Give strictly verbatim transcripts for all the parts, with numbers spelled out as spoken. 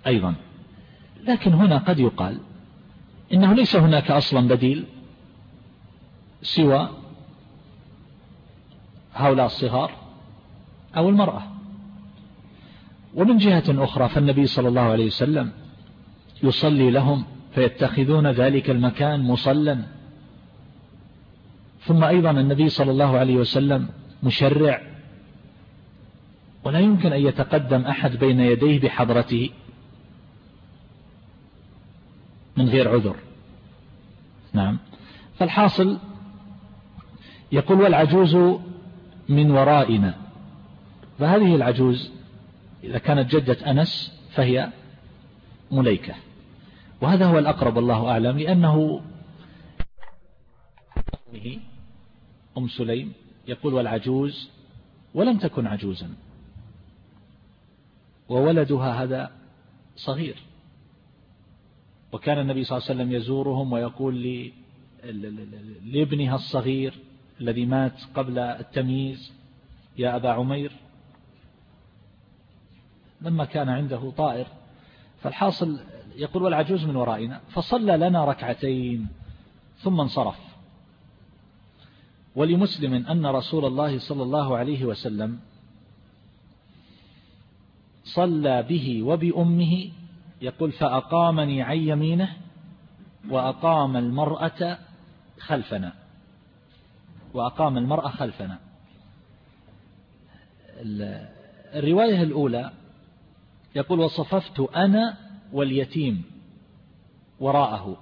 أيضا. لكن هنا قد يقال إنه ليس هناك أصلا بديل سوى هؤلاء الصغار أو المرأة. ومن جهة أخرى فالنبي صلى الله عليه وسلم يصلي لهم فيتخذون ذلك المكان مصلى. ثم أيضا النبي صلى الله عليه وسلم مشرع، ولا يمكن أن يتقدم أحد بين يديه بحضرته من غير عذر. نعم. فالحاصل يقول والعجوز من ورائنا. فهذه العجوز إذا كانت جدة أنس فهي مليكة، وهذا هو الأقرب الله أعلم، لأنه أم سليم يقول والعجوز ولم تكن عجوزا، وولدها هذا صغير، وكان النبي صلى الله عليه وسلم يزورهم ويقول لابنها الصغير الذي مات قبل التمييز يا أبا عمير لما كان عنده طائر. فالحاصل يقول والعجوز من ورائنا، فصلى لنا ركعتين ثم انصرف. ولمسلم أن رسول الله صلى الله عليه وسلم صلى به وبأمه، يقول فأقامني عن يمينه وأقام المرأة خلفنا وأقام المرأة خلفنا. الرواية الأولى يقول وصففت أنا واليتيم وراءه،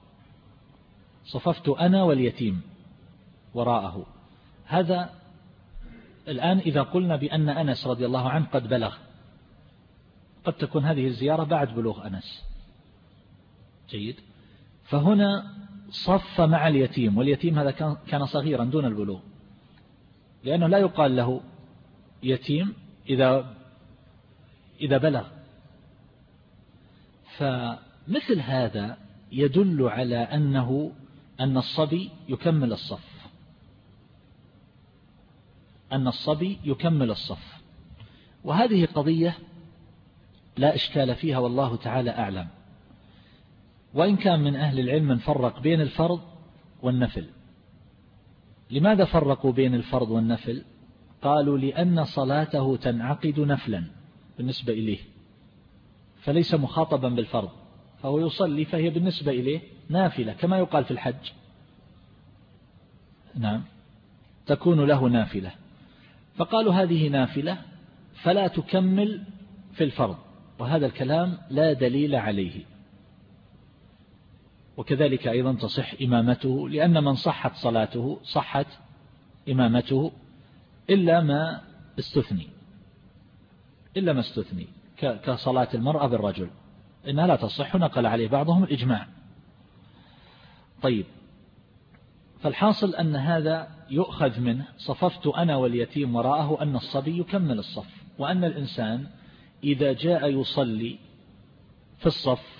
صففت أنا واليتيم وراءه. هذا الآن إذا قلنا بأن أنس رضي الله عنه قد بلغ، قد تكون هذه الزيارة بعد بلوغ أنس. جيد. فهنا صف مع اليتيم، واليتيم هذا كان صغيرا دون البلوغ، لأنه لا يقال له يتيم إذا إذا بلغ. فمثل هذا يدل على أنه أن الصبي يكمل الصف، أن الصبي يكمل الصف. وهذه قضية لا إشكال فيها والله تعالى أعلم. وإن كان من أهل العلم من فرق بين الفرض والنفل. لماذا فرقوا بين الفرض والنفل؟ قالوا لأن صلاته تنعقد نفلا بالنسبة إليه، فليس مخاطبا بالفرض، فهو يصلي فهي بالنسبة إليه نافلة، كما يقال في الحج. نعم، تكون له نافلة. فقالوا هذه نافلة فلا تكمل في الفرض، وهذا الكلام لا دليل عليه. وكذلك أيضا تصح إمامته، لأن من صحت صلاته صحت إمامته إلا ما استثني، إلا ما استثني كصلاة المرأة بالرجل إنها لا تصح، نقل عليه بعضهم الإجماع. طيب، فالحاصل أن هذا يؤخذ منه صففت أنا واليتيم وراءه أن الصبي يكمل الصف، وأن الإنسان إذا جاء يصلي في الصف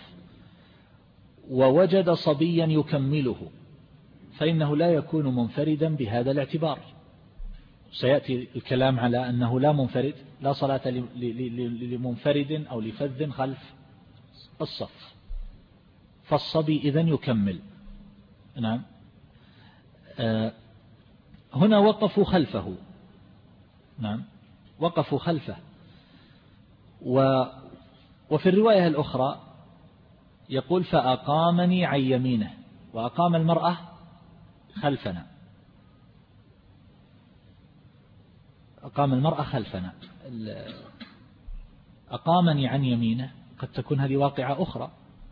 ووجد صبيا يكمله فإنه لا يكون منفردا بهذا الاعتبار. سيأتي الكلام على أنه لا منفرد، لا صلاة لمنفرد أو لفذ خلف الصف، فالصبي إذن يكمل. نعم. آه هنا وقفوا خلفه. نعم، وقفوا خلفه. و وفي الرواية الأخرى يقول فأقامني عن يمينه وأقام المرأة خلفنا، أقام المرأة خلفنا. أقامني عن يمينه قد تكون هذه واقعة أخرى.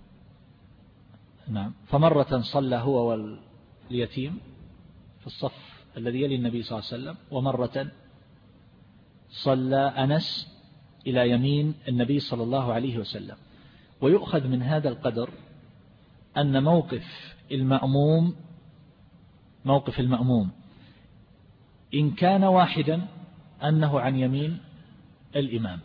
نعم، فمرة صلى هو واليتيم في الصف الذي يلي النبي صلى الله عليه وسلم، ومرة صلى أنس إلى يمين النبي صلى الله عليه وسلم. ويؤخذ من هذا القدر أن موقف المأموم موقف المأموم إن كان واحدا أنه عن يمين الإمام.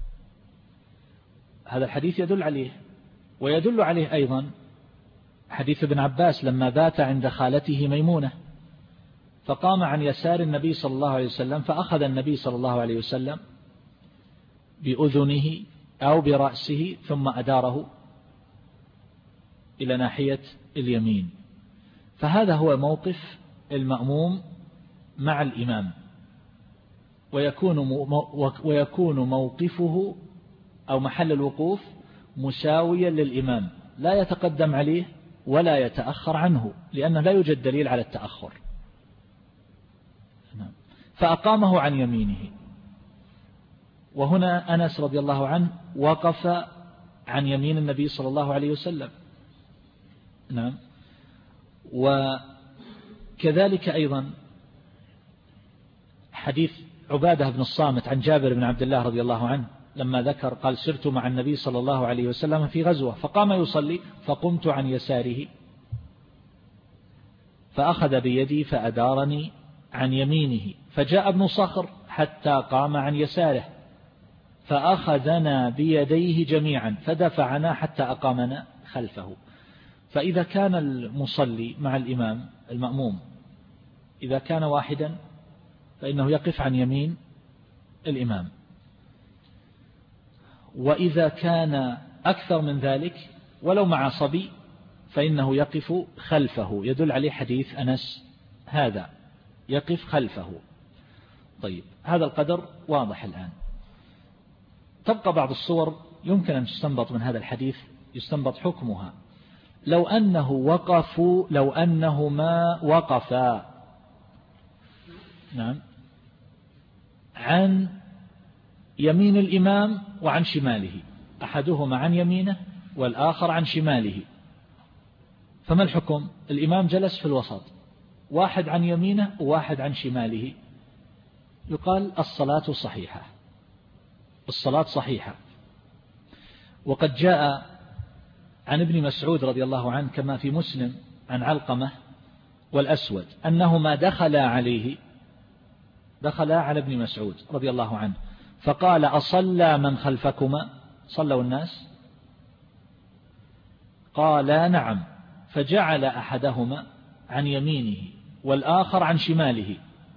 هذا الحديث يدل عليه. ويدل عليه أيضا حديث ابن عباس لما بات عند خالته ميمونة فقام عن يسار النبي صلى الله عليه وسلم، فأخذ النبي صلى الله عليه وسلم بأذنه أو برأسه ثم أداره إلى ناحية اليمين. فهذا هو موقف المأموم مع الإمام، ويكون ويكون موقفه أو محل الوقوف مساويا للإمام، لا يتقدم عليه ولا يتأخر عنه، لأنه لا يوجد دليل على التأخر. فأقامه عن يمينه. وهنا أنس رضي الله عنه وقف عن يمين النبي صلى الله عليه وسلم. نعم. وكذلك أيضا حديث عبادة بن الصامت عن جابر بن عبد الله رضي الله عنه لما ذكر قال: سرت مع النبي صلى الله عليه وسلم في غزوة فقام يصلي فقمت عن يساره فأخذ بيدي فأدارني عن يمينه، فجاء ابن صخر حتى قام عن يساره فأخذنا بيديه جميعا فدفعنا حتى أقامنا خلفه. فإذا كان المصلي مع الإمام المأموم إذا كان واحدا فإنه يقف عن يمين الإمام، وإذا كان أكثر من ذلك ولو مع صبي فإنه يقف خلفه، يدل عليه حديث أنس هذا، يقف خلفه. طيب، هذا القدر واضح الآن. تبقى بعض الصور يمكن أن تستنبط من هذا الحديث، يستنبط حكمها. لو أنه وقفوا لو أنهما وقفا نعم عن يمين الإمام وعن شماله، أحدهما عن يمينه والآخر عن شماله، فما الحكم؟ الإمام جلس في الوسط، واحد عن يمينه وواحد عن شماله، يقال الصلاة صحيحة، الصلاة صحيحة. وقد جاء عن ابن مسعود رضي الله عنه كما في مسلم عن علقمة والأسود أنهما دخلا عليه دخلا على ابن مسعود رضي الله عنه فقال: أصلى من خلفكما؟ صلوا الناس؟ قالا: نعم. فجعل أحدهما عن يمينه والآخر عن شماله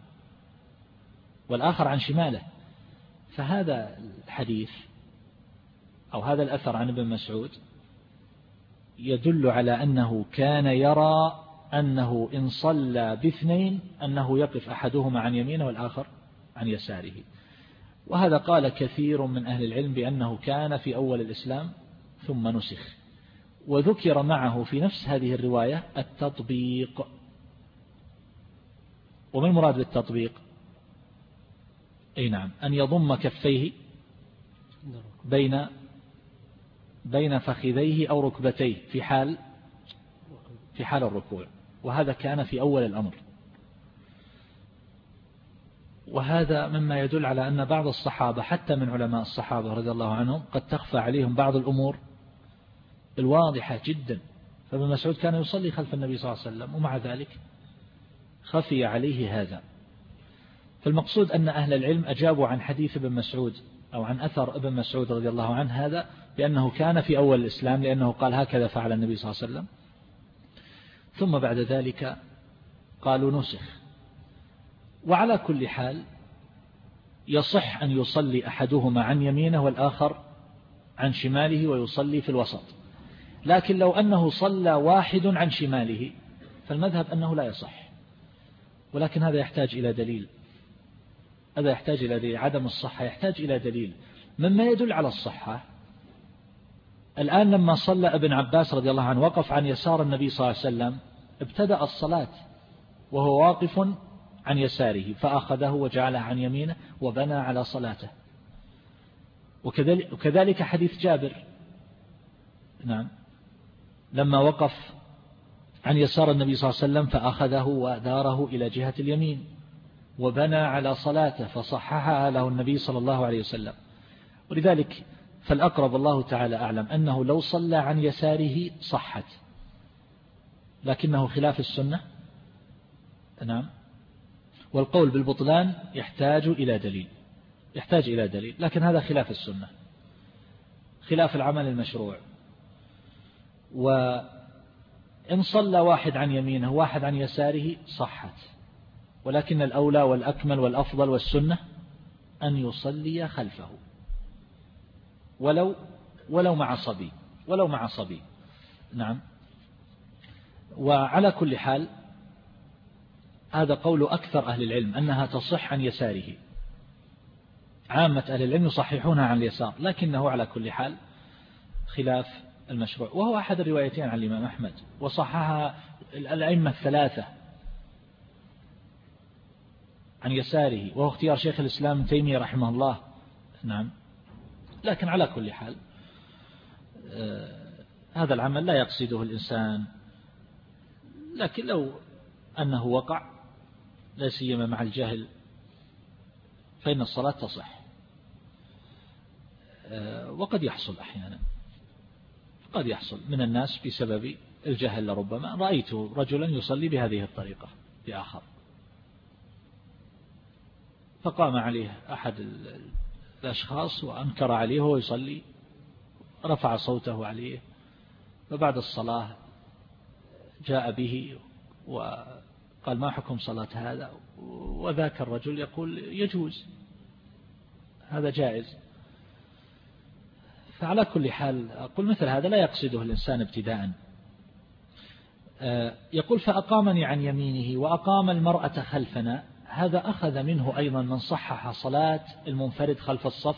والآخر عن شماله. فهذا الحديث أو هذا الأثر عن ابن مسعود يدل على أنه كان يرى أنه إن صلى باثنين أنه يقف أحدهما عن يمينه والآخر عن يساره. وهذا قال كثير من أهل العلم بأنه كان في أول الإسلام ثم نسخ. وذكر معه في نفس هذه الرواية التطبيق. وما المراد بالتطبيق؟ أي نعم، أن يضم كفيه بين بين فخذيه أو ركبتيه في حال في حال الركوع، وهذا كان في أول الأمر. وهذا مما يدل على أن بعض الصحابة حتى من علماء الصحابة رضي الله عنهم قد تخفى عليهم بعض الأمور الواضحة جدا. فابن مسعود كان يصلي خلف النبي صلى الله عليه وسلم ومع ذلك خفي عليه هذا. فالمقصود أن أهل العلم أجابوا عن حديث ابن مسعود أو عن أثر ابن مسعود رضي الله عنه هذا بأنه كان في أول الإسلام، لأنه قال هكذا فعل النبي صلى الله عليه وسلم، ثم بعد ذلك قالوا نسخ. وعلى كل حال يصح أن يصلي أحدهما عن يمينه والآخر عن شماله ويصلي في الوسط. لكن لو أنه صلى واحد عن شماله فالمذهب أنه لا يصح، ولكن هذا يحتاج إلى دليل، هذا يحتاج إلى دليل. عدم الصحة يحتاج إلى دليل. مما يدل على الصحة الآن لما صلى ابن عباس رضي الله عنه وقف عن يسار النبي صلى الله عليه وسلم ابتدأ الصلاة وهو واقف عن يساره فأخذه وجعله عن يمينه وبنى على صلاته. وكذلك, وكذلك حديث جابر نعم لما وقف عن يسار النبي صلى الله عليه وسلم فأخذه وداره إلى جهة اليمين وبنى على صلاته فصححها له النبي صلى الله عليه وسلم. ولذلك فالأقرب الله تعالى أعلم أنه لو صلى عن يساره صحت، لكنه خلاف السنة نعم. والقول بالبطلان يحتاج إلى دليل يحتاج إلى دليل لكن هذا خلاف السنة، خلاف العمل المشروع. وإن صلى واحد عن يمينه واحد عن يساره صحت، ولكن الأولى والأكمل والأفضل والسنة أن يصلي خلفه. ولو ولو مع صبي ولو مع صبي. نعم. وعلى كل حال هذا قول أكثر أهل العلم أنها تصح عن يساره. عامة أهل العلم يصححونها عن اليسار، لكنه على كل حال خلاف المشروع، وهو أحد الروايتين عن الإمام أحمد، وصححها الأئمة الثلاثة عن يساره، وهو اختيار شيخ الإسلام ابن تيمية رحمه الله. نعم. لكن على كل حال آه هذا العمل لا يقصده الإنسان، لكن لو أنه وقع لا سيما مع الجهل فإن الصلاة تصح. آه وقد يحصل أحيانا، قد يحصل من الناس بسبب الجهل. لربما رأيت رجلا يصلي بهذه الطريقة بآخر، فقام عليه أحد الأشخاص وأنكر عليه وهو يصلي، رفع صوته عليه، فبعد الصلاة جاء به وقال ما حكم صلاة هذا؟ وذاك الرجل يقول يجوز، هذا جائز. فعلى كل حال أقول مثل هذا لا يقصده الإنسان ابتداء. يقول فأقامني عن يمينه وأقام المرأة خلفنا. هذا أخذ منه أيضا من صحح صلاة المنفرد خلف الصف،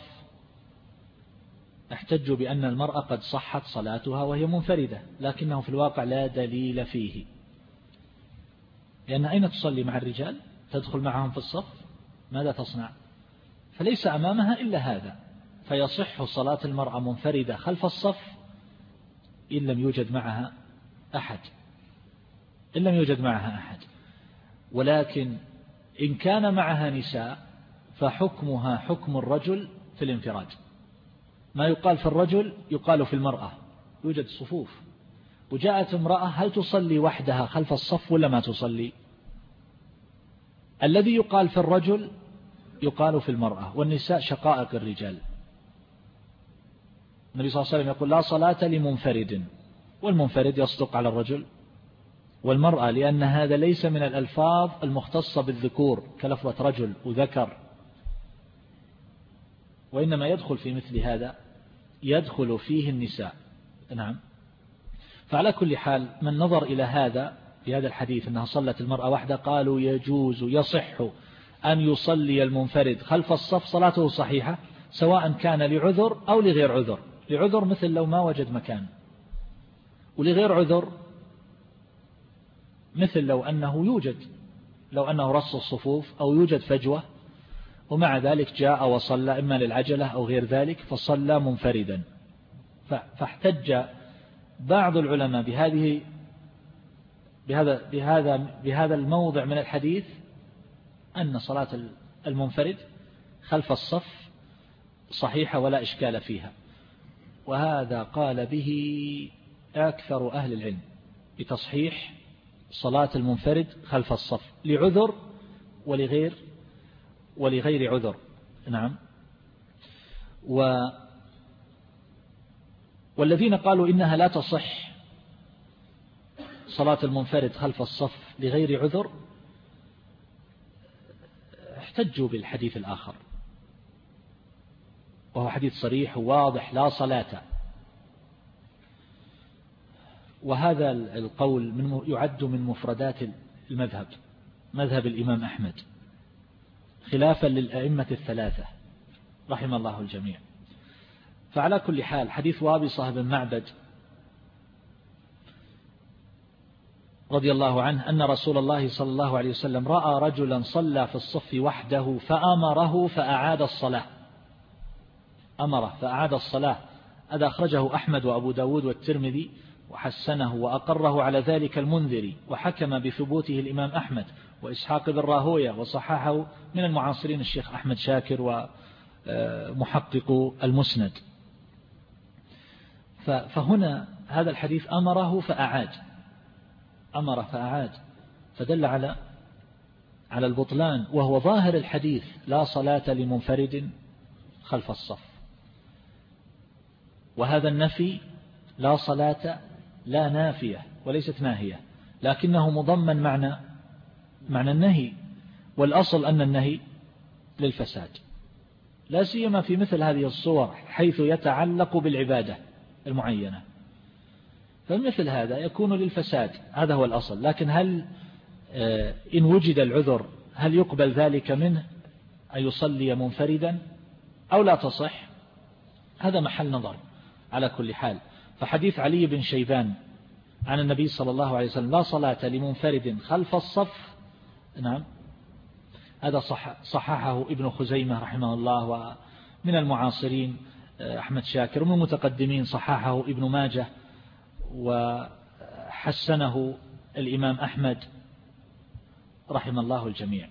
احتجوا بأن المرأة قد صحت صلاتها وهي منفردة، لكنه في الواقع لا دليل فيه، لأن أين تصلي مع الرجال؟ تدخل معهم في الصف، ماذا تصنع؟ فليس أمامها إلا هذا، فيصح صلاة المرأة منفردة خلف الصف إن لم يوجد معها أحد إن لم يوجد معها أحد ولكن إن كان معها نساء فحكمها حكم الرجل في الانفراد. ما يقال في الرجل يقال في المرأة، يوجد صفوف وجاءت امرأة، هل تصلي وحدها خلف الصف ولا ما تصلي؟ الذي يقال في الرجل يقال في المرأة، والنساء شقائق الرجال. النبي صلى الله عليه وسلم يقول لا صلاة لمنفرد، والمنفرد يصدق على الرجل والمرأة، لأن هذا ليس من الألفاظ المختصة بالذكور كلفظة رجل وذكر، وإنما يدخل في مثل هذا يدخل فيه النساء. نعم. فعلى كل حال من نظر إلى هذا في هذا الحديث أنها صلت المرأة وحدها قالوا يجوز يصح أن يصلي المنفرد خلف الصف صلاته صحيحة، سواء كان لعذر أو لغير عذر. لعذر مثل لو ما وجد مكان، ولغير عذر مثل لو أنه يوجد لو أنه رص الصفوف أو يوجد فجوة ومع ذلك جاء وصلى إما للعجلة أو غير ذلك فصلى منفردا. فاحتج بعض العلماء بهذه بهذا بهذا بهذا الموضع من الحديث أن صلاة المنفرد خلف الصف صحيحة ولا إشكال فيها، وهذا قال به أكثر أهل العلم بتصحيح صلاة المنفرد خلف الصف لعذر ولغير ولغير عذر. نعم. و والذين قالوا إنها لا تصح صلاة المنفرد خلف الصف لغير عذر احتجوا بالحديث الآخر، وهو حديث صريح وواضح لا صلاة. وهذا القول من يعد من مفردات المذهب، مذهب الإمام أحمد، خلافا للأئمة الثلاثة رحم الله الجميع. فعلى كل حال حديث وابصة بن معبد رضي الله عنه أن رسول الله صلى الله عليه وسلم رأى رجلا صلى في الصف وحده فأمره فأعاد الصلاة أمره فأعاد الصلاة هذا أخرجه أحمد وأبو داود والترمذي وحسنه وأقره على ذلك المنذري، وحكم بثبوته الإمام أحمد وإسحاق بن راهوية، وصححه من المعاصرين الشيخ أحمد شاكر ومحقق المسند. فهنا هذا الحديث أمره فأعاد أمر فأعاد فدل على على البطلان، وهو ظاهر الحديث لا صلاة لمنفرد خلف الصف. وهذا النفي لا صلاة لا نافية وليست ناهية، لكنه مضمن معنى معنى النهي، والأصل أن النهي للفساد. لا سيما في مثل هذه الصور حيث يتعلق بالعبادة المعينة، فمثل هذا يكون للفساد، هذا هو الأصل. لكن هل إن وجد العذر هل يقبل ذلك منه أن يصلي منفردا أو لا تصح؟ هذا محل نظر على كل حال. فحديث علي بن شيبان عن النبي صلى الله عليه وسلم لا صلاة لمنفرد خلف الصف، نعم، هذا صح صححه ابن خزيمة رحمه الله، ومن المعاصرين أحمد شاكر، ومن المتقدمين صححه ابن ماجه، وحسنه الإمام أحمد رحم الله الجميع.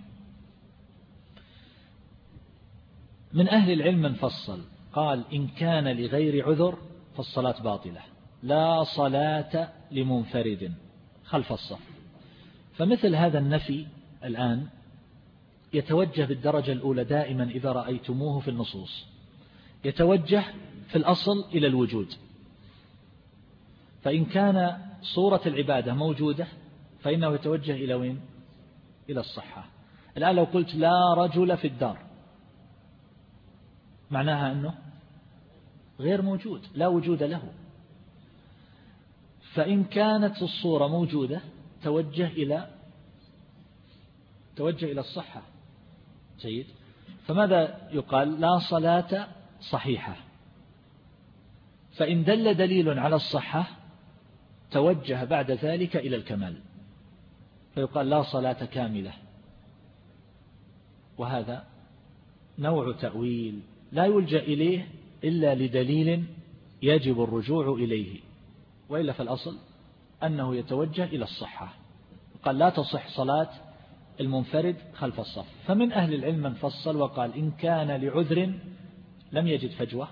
من أهل العلم من فصل قال إن كان لغير عذر فالصلاة باطلة، لا صلاة لمنفرد خلف الصف. فمثل هذا النفي الآن يتوجه بالدرجة الأولى دائما إذا رأيتموه في النصوص، يتوجه في الأصل إلى الوجود. فإن كان صورة العبادة موجودة فإنه يتوجه إلى وين؟ إلى الصحة. الآن لو قلت لا رجل في الدار معناها أنه غير موجود، لا وجود له. فإن كانت الصورة موجودة توجه إلى توجه إلى الصحة. جيد. فماذا يقال؟ لا صلاة صحيحة. فإن دل دليل على الصحة توجه بعد ذلك إلى الكمال، فيقال لا صلاة كاملة. وهذا نوع تأويل لا يلجأ إليه إلا لدليل يجب الرجوع إليه، وإلا فالأصل أنه يتوجه إلى الصحة. قال لا تصح صلاة المنفرد خلف الصف. فمن أهل العلم من فصل وقال إن كان لعذر لم يجد فجوة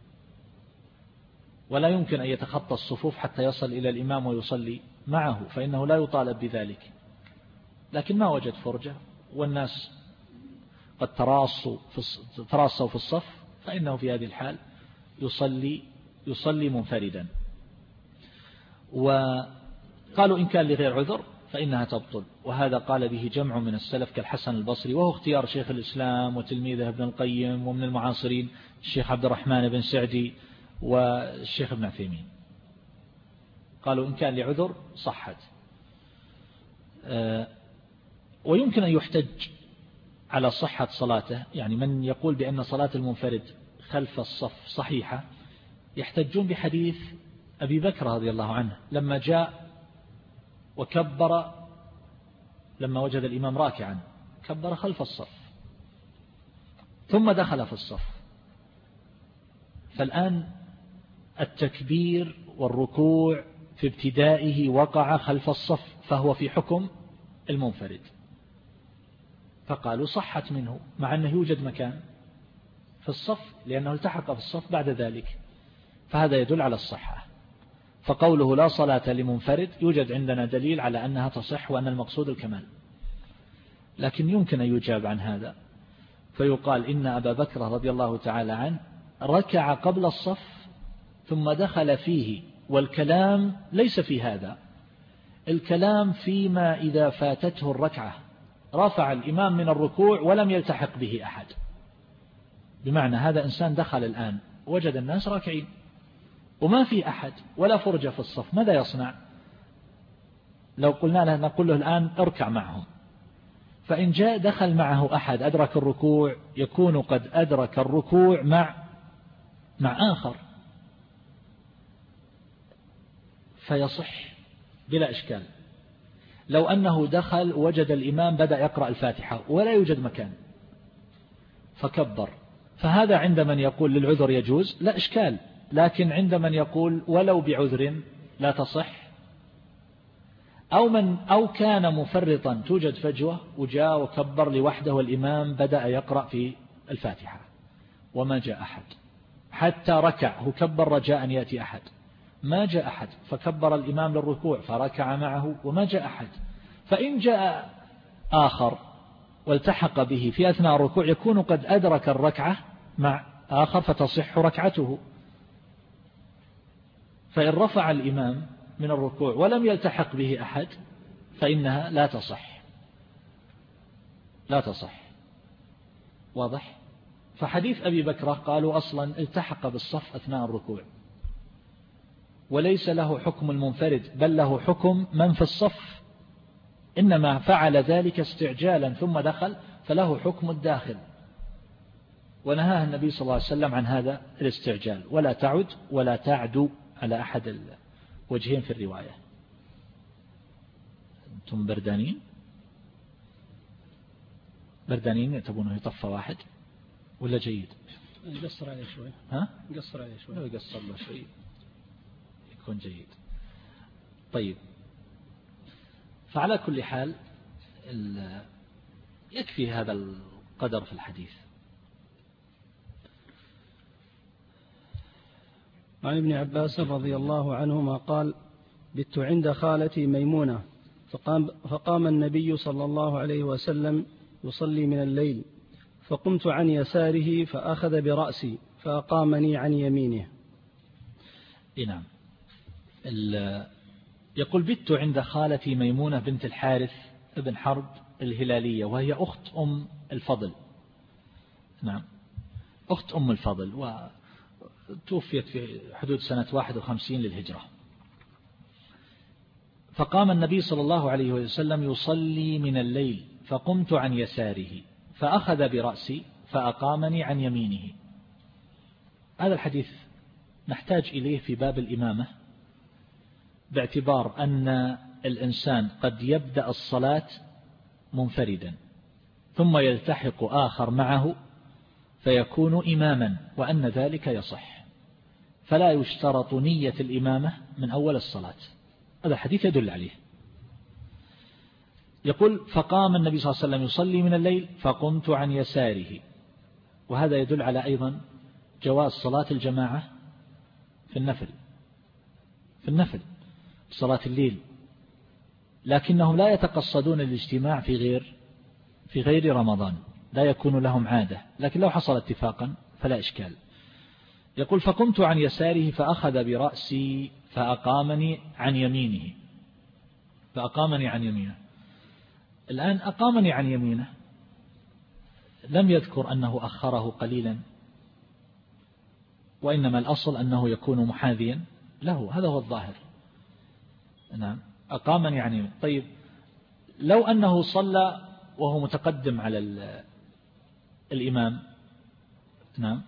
ولا يمكن أن يتخطى الصفوف حتى يصل إلى الإمام ويصلي معه فإنه لا يطالب بذلك، لكن ما وجد فرجة والناس قد تراصوا في تراصوا في الصف، فإنه في هذه الحال يصلي يصلي منفردا. وقالوا إن كان لغير عذر فإنها تبطل، وهذا قال به جمع من السلف كالحسن البصري، وهو اختيار شيخ الإسلام وتلميذه ابن القيم، ومن المعاصرين الشيخ عبد الرحمن بن سعدي والشيخ ابن عثيمين. قالوا إن كان لعذر صحت. ويمكن أن يحتج على صحة صلاته، يعني من يقول بأن صلاة المنفرد خلف الصف صحيحة يحتجون بحديث أبي بكر رضي الله عنه لما جاء وكبر لما وجد الإمام راكعا كبر خلف الصف ثم دخل في الصف. فالآن التكبير والركوع في ابتدائه وقع خلف الصف، فهو في حكم المنفرد. فقالوا صحت منه مع أنه يوجد مكان في الصف لأنه التحق في الصف بعد ذلك، فهذا يدل على الصحة. فقوله لا صلاة لمنفرد يوجد عندنا دليل على أنها تصح وأن المقصود الكمال. لكن يمكن أن يجاب عن هذا فيقال إن أبا بكر رضي الله تعالى عنه ركع قبل الصف ثم دخل فيه، والكلام ليس في هذا، الكلام فيما إذا فاتته الركعة رفع الإمام من الركوع ولم يلتحق به أحد. بمعنى هذا إنسان دخل الآن وجد الناس راكعين وما في أحد ولا فرجة في الصف، ماذا يصنع؟ لو قلنا له نقول له الآن اركع معهم، فإن جاء دخل معه أحد أدرك الركوع يكون قد أدرك الركوع مع مع آخر فيصح بلا إشكال. لو أنه دخل وجد الإمام بدأ يقرأ الفاتحة ولا يوجد مكان فكبر، فهذا عند من يقول للعذر يجوز لا إشكال، لكن عند من يقول ولو بعذر لا تصح، أو من أو كان مفرطا توجد فجوة وجاء وكبر لوحده والإمام بدأ يقرأ في الفاتحة وما جاء أحد حتى ركع، هو كبر رجاء أن يأتي أحد، ما جاء أحد فكبر الإمام للركوع فركع معه وما جاء أحد، فإن جاء آخر والتحق به في أثناء الركوع يكون قد أدرك الركعة مع آخر فتصح ركعته. فإن رفع الإمام من الركوع ولم يلتحق به أحد فإنها لا تصح لا تصح واضح؟ فحديث أبي بكرة قالوا أصلا التحق بالصف أثناء الركوع، وليس له حكم المنفرد بل له حكم من في الصف، إنما فعل ذلك استعجالا ثم دخل فله حكم الداخل، ونهاه النبي صلى الله عليه وسلم عن هذا الاستعجال. ولا تعد ولا تعدو على أحد الوجهين في الرواية. أنتم بردانين بردانين تبونه يطفى واحد ولا جيد؟ يقصر عليه شوي. ها؟ يقصر عليه شوي. لو يقصر له شوي يكون جيد. طيب، فعلى كل حال يكفي هذا القدر في الحديث. عن ابن عباس رضي الله عنهما قال: بت عند خالتي ميمونة فقام, فقام النبي صلى الله عليه وسلم يصلي من الليل، فقمت عن يساره فأخذ برأسي فأقامني عن يمينه. نعم. يقول: بت عند خالتي ميمونة بنت الحارث ابن حرب الهلالية، وهي أخت أم الفضل. نعم، أخت أم الفضل، وتوفيت في حدود سنة واحد وخمسين للهجرة. فقام النبي صلى الله عليه وسلم يصلي من الليل، فقمت عن يساره فأخذ برأسي فأقامني عن يمينه. هذا الحديث نحتاج إليه في باب الإمامة، باعتبار أن الإنسان قد يبدأ الصلاة منفردا ثم يلتحق آخر معه فيكون إماما، وأن ذلك يصح، فلا يشترط نية الإمامة من أول الصلاة. هذا الحديث يدل عليه. يقول: فقام النبي صلى الله عليه وسلم يصلي من الليل فقمت عن يساره، وهذا يدل على أيضا جواز صلاة الجماعة في النفل في النفل صلاة الليل، لكنهم لا يتقصدون الاجتماع في غير في غير رمضان، لا يكون لهم عادة، لكن لو حصل اتفاقا فلا إشكال. يقول: فقمت عن يساره فأخذ برأسي فأقامني عن يمينه فأقامني عن يمينه. الآن أقامني عن يمينه لم يذكر أنه أخره قليلا، وإنما الأصل أنه يكون محاذيا له، هذا هو الظاهر. نعم، أقامني عن يمينه. طيب، لو أنه صلى وهو متقدم على الإمام، نعم،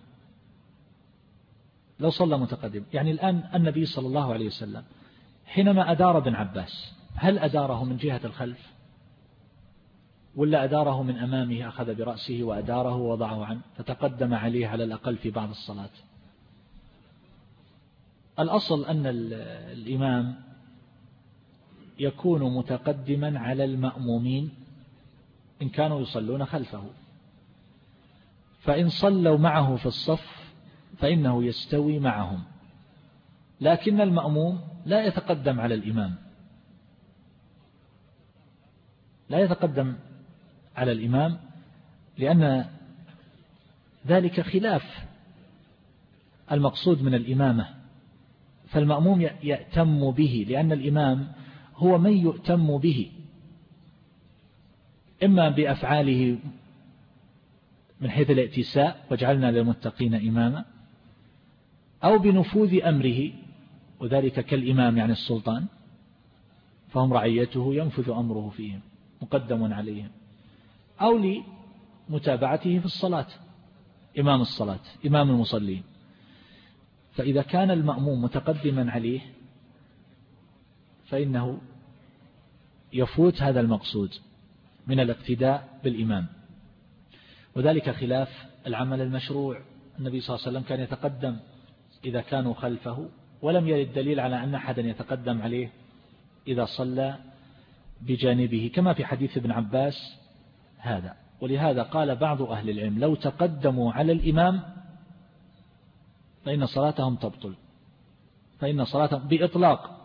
لو صلى متقدم، يعني الآن النبي صلى الله عليه وسلم حينما أدار ابن عباس، هل أداره من جهة الخلف ولا أداره من أمامه؟ أخذ برأسه وأداره ووضعه عنه فتقدم عليه على الأقل في بعض الصلاة. الأصل أن الإمام يكون متقدما على المأمومين إن كانوا يصلون خلفه، فإن صلوا معه في الصف فإنه يستوي معهم، لكن المأموم لا يتقدم على الإمام لا يتقدم على الإمام لأن ذلك خلاف المقصود من الإمامة، فالمأموم يأتم به، لأن الإمام هو من يؤتم به، إما بأفعاله من حيث الائتساء وجعلنا للمتقين إماما، أو بنفوذ أمره، وذلك كالإمام يعني السلطان، فهم رعيته ينفذ أمره فيهم مقدم عليهم، أو لمتابعته في الصلاة، إمام الصلاة إمام المصلين. فإذا كان المأموم متقدما عليه فإنه يفوت هذا المقصود من الاقتداء بالإمام، وذلك خلاف العمل المشروع. النبي صلى الله عليه وسلم كان يتقدم إذا كانوا خلفه، ولم يرد دليل على أن أحدا يتقدم عليه إذا صلى بجانبه، كما في حديث ابن عباس هذا. ولهذا قال بعض أهل العلم: لو تقدموا على الإمام فإن صلاتهم تبطل، فإن صلاتهم بإطلاق.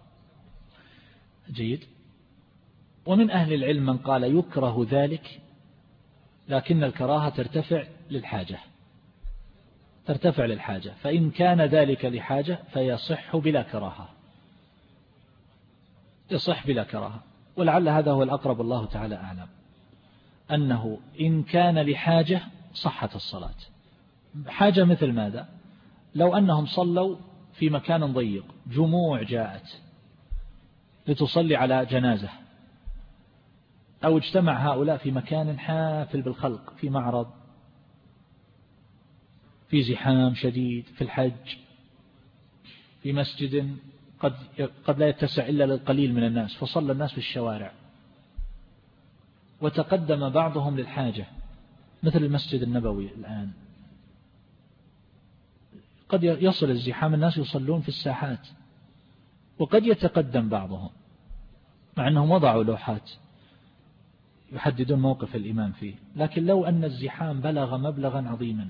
جيد. ومن أهل العلم من قال يكره ذلك، لكن الكراهة ترتفع للحاجة ترتفع للحاجة فإن كان ذلك لحاجة فيصح بلا كراهة يصح بلا كراهة. ولعل هذا هو الأقرب، الله تعالى أعلم، أنه إن كان لحاجة صحت الصلاة، حاجة مثل ماذا؟ لو أنهم صلوا في مكان ضيق، جموع جاءت لتصلي على جنازة، أو اجتمع هؤلاء في مكان حافل بالخلق، في معرض، في زحام شديد، في الحج، في مسجد قد قد لا يتسع إلا للقليل من الناس، فصلى الناس في الشوارع، وتقدم بعضهم للحاجة مثل المسجد النبوي الآن، قد يصل الزحام، الناس يصلون في الساحات، وقد يتقدم بعضهم مع أنهم وضعوا لوحات يحددون موقف الإمام فيه، لكن لو أن الزحام بلغ مبلغا عظيما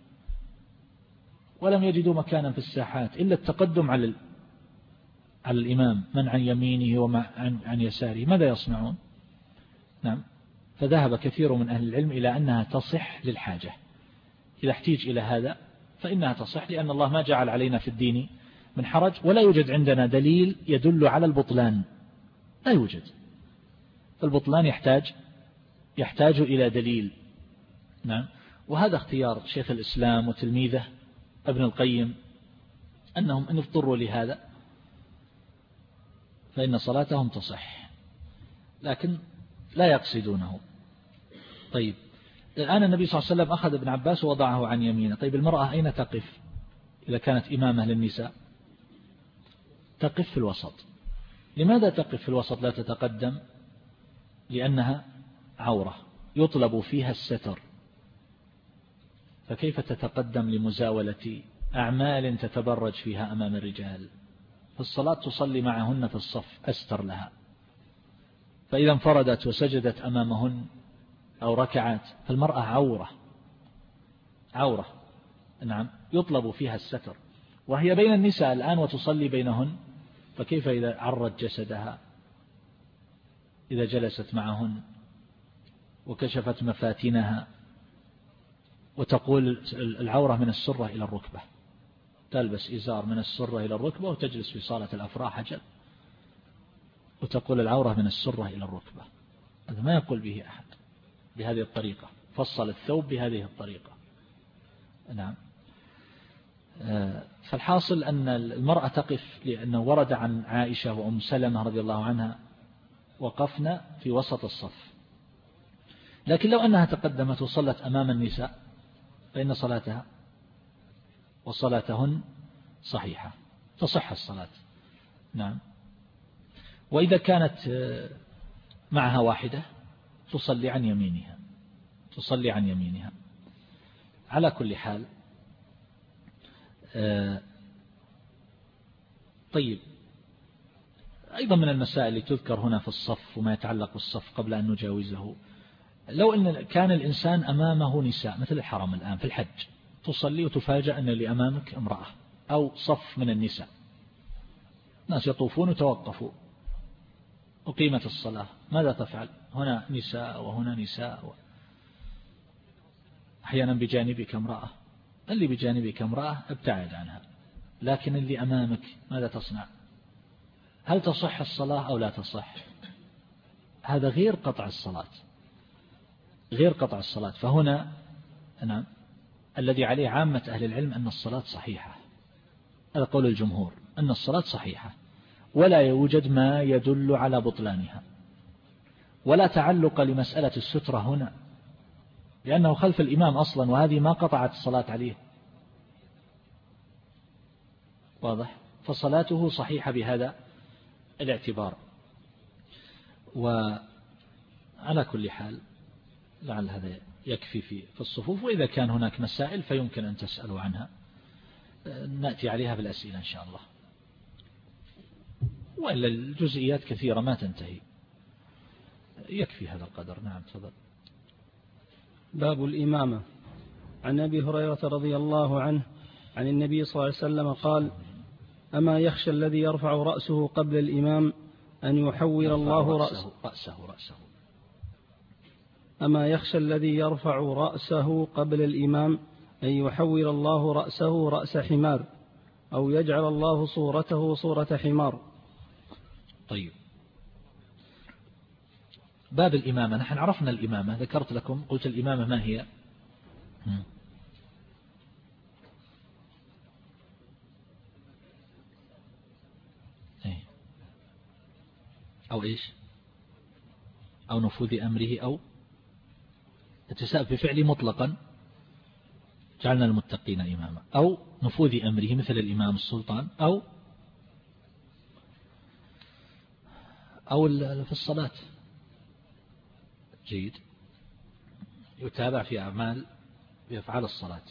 ولم يجدوا مكانا في الساحات إلا التقدم على على الإمام، من عن يمينه ومن عن يساره، ماذا يصنعون؟ نعم، فذهب كثير من أهل العلم إلى أنها تصح للحاجة، إذا احتيج إلى هذا فإنها تصح، لأن الله ما جعل علينا في الدين من حرج، ولا يوجد عندنا دليل يدل على البطلان، لا يوجد. البطلان يحتاج يحتاج إلى دليل. نعم، وهذا اختيار شيخ الإسلام وتلميذه ابن القيم، أنهم إن اضطروا لهذا فإن صلاتهم تصح، لكن لا يقصدونه. طيب، الآن النبي صلى الله عليه وسلم أخذ ابن عباس ووضعه عن يمينه. طيب، المرأة أين تقف إذا كانت إمامة للنساء؟ تقف في الوسط. لماذا تقف في الوسط لا تتقدم؟ لأنها عورة يطلب فيها الستر، فكيف تتقدم لمزاولة أعمال تتبرج فيها أمام الرجال؟ فالصلاة تصلي معهن في الصف أستر لها، فإذا انفردت وسجدت أمامهن أو ركعت فالمرأة عورة عورة نعم، يطلب فيها الستر، وهي بين النساء الآن وتصلي بينهن، فكيف إذا عرت جسدها إذا جلست معهن وكشفت مفاتنها؟ وتقول العورة من السرة إلى الركبة، تلبس إزار من السرة إلى الركبة وتجلس في صالة الأفراح أجل، وتقول العورة من السرة إلى الركبة. هذا ما يقول به أحد بهذه الطريقة، فصل الثوب بهذه الطريقة. نعم، فالحاصل أن المرأة تقف، لأنه ورد عن عائشة وأم سلمة رضي الله عنها وقفنا في وسط الصف. لكن لو أنها تقدمت وصلت أمام النساء فإن صلاتها وصلاتهن صحيحة، تصح الصلاة. نعم، وإذا كانت معها واحدة تصلي عن يمينها تصلي عن يمينها على كل حال. طيب، أيضا من المسائل اللي تذكر هنا في الصف وما يتعلق بالصف قبل أن نجاوزه، لو أن كان الإنسان أمامه نساء مثل الحرم الآن في الحج، تصلي وتفاجأ أن اللي أمامك امرأة أو صف من النساء، ناس يطوفون وتوقفوا أقيمت الصلاة، ماذا تفعل؟ هنا نساء وهنا نساء، أحيانا بجانبك امرأة، اللي بجانبك امرأة ابتعد عنها، لكن اللي أمامك ماذا تصنع؟ هل تصح الصلاة أو لا تصح؟ هذا غير قطع الصلاة، غير قطع الصلاة. فهنا نعم الذي عليه عامة أهل العلم أن الصلاة صحيحة، هذا قول الجمهور أن الصلاة صحيحة، ولا يوجد ما يدل على بطلانها، ولا تعلق لمسألة السترة هنا، لأنه خلف الإمام أصلا، وهذه ما قطعت الصلاة عليه، واضح؟ فصلاته صحيحة بهذا الاعتبار. وعلى كل حال لعل هذا يكفي في في الصفوف، وإذا كان هناك مسائل فيمكن أن تسألوا عنها، نأتي عليها بالأسئلة إن شاء الله، وإلا الجزئيات كثيرة ما تنتهي، يكفي هذا القدر. نعم، تفضل. باب الإمامة. عن أبي هريرة رضي الله عنه عن النبي صلى الله عليه وسلم قال: أما يخشى الذي يرفع رأسه قبل الإمام أن يحول الله رأسه, رأسه, رأسه أما يخشى الذي يرفع رأسه قبل الإمام أن يحول الله رأسه رأس حمار أو يجعل الله صورته صورة حمار. طيب، باب الإمامة. نحن عرفنا الإمامة، ذكرت لكم قلت الإمامة ما هي؟ أو إيش أو نفوذ أمره أو يتساءل بفعل مطلقا جعلنا المتقين إماما، أو نفوذ أمره مثل الإمام السلطان، أو أو في الصلاة. جيد، يتابع في أعمال في أفعال الصلاة.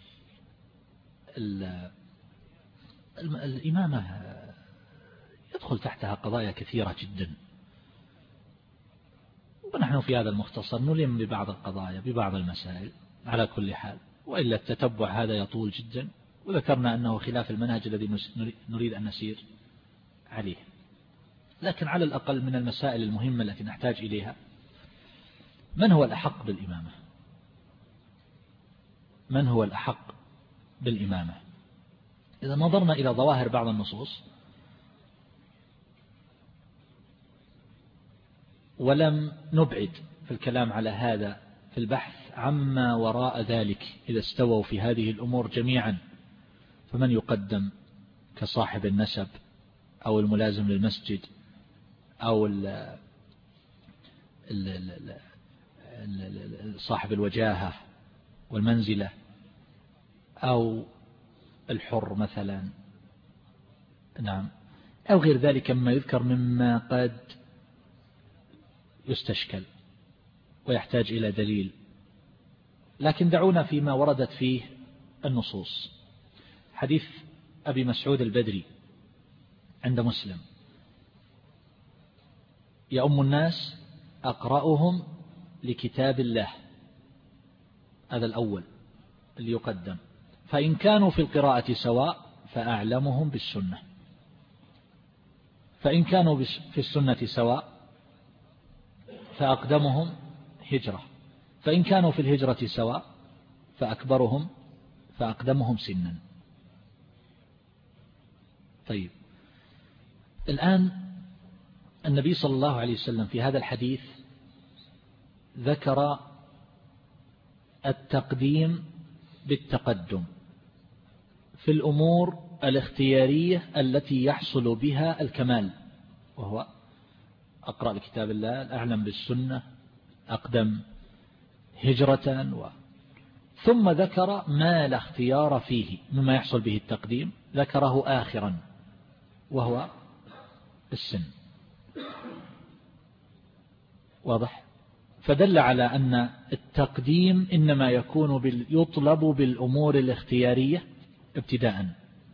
الإمامة يدخل تحتها قضايا كثيرة جدا، ونحن في هذا المختصر نلم ببعض القضايا ببعض المسائل على كل حال، وإلا التتبع هذا يطول جدا، وذكرنا أنه خلاف المنهج الذي نريد أن نسير عليه. لكن على الأقل من المسائل المهمة التي نحتاج إليها، من هو الأحق بالإمامة؟ من هو الأحق بالإمامة؟ إذا نظرنا إلى ظواهر بعض النصوص ولم نبعد في الكلام على هذا في البحث عما وراء ذلك، إذا استووا في هذه الأمور جميعا فمن يقدم كصاحب النسب أو الملازم للمسجد أو صاحب الوجاهة والمنزلة أو الحر مثلا، نعم، أو غير ذلك مما يذكر مما قد يستشكل ويحتاج إلى دليل. لكن دعونا فيما وردت فيه النصوص. حديث أبي مسعود البدري عند مسلم: يؤم الناس أقرأهم لكتاب الله، هذا الأول اللي يقدم، فإن كانوا في القراءة سواء فأعلمهم بالسنة، فإن كانوا في السنة سواء فأقدمهم هجرة، فإن كانوا في الهجرة سواء فأكبرهم فأقدمهم سنا. طيب، الآن النبي صلى الله عليه وسلم في هذا الحديث ذكر التقديم بالتقدم في الأمور الاختيارية التي يحصل بها الكمال، وهو أقرأ لكتاب الله، الأعلم بالسنة، أقدم هجرة و... ثم ذكر ما لا اختيار فيه مما يحصل به التقديم، ذكره آخرا وهو السن. واضح؟ فدل على أن التقديم إنما يكون بال... يطلب بالأمور الاختيارية ابتداء،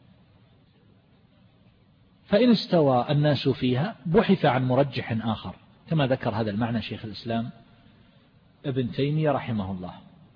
فإن استوى الناس فيها بحث عن مرجح آخر، كما ذكر هذا المعنى شيخ الإسلام ابن تيمية رحمه الله.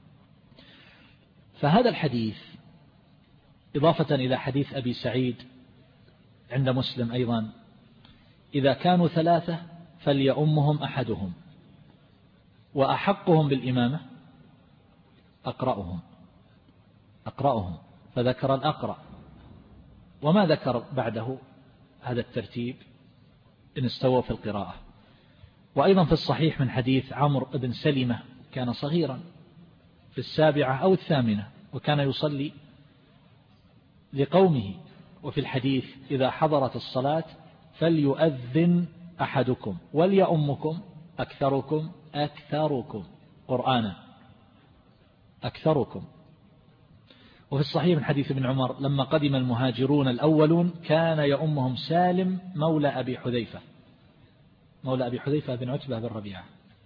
فهذا الحديث إضافة إلى حديث أبي سعيد عند مسلم أيضا: إذا كانوا ثلاثة فليؤمهم أحدهم، وأحقهم بالإمامة أقرأهم أقرأهم فذكر الأقرأ، وما ذكر بعده هذا الترتيب إن استوى في القراءة. وأيضا في الصحيح من حديث عمرو بن سلمة، كان صغيرا في السابعة أو الثامنة وكان يصلي لقومه، وفي الحديث: إذا حضرت الصلاة فليؤذن أحدكم وليؤمكم أكثركم أكثركم قرآنا أكثركم. وفي الصحيح من حديث ابن عمر: لما قدم المهاجرون الأولون كان يؤمهم سالم مولى أبي حذيفة مولى أبي حذيفة بن عتبة بن ربيعة.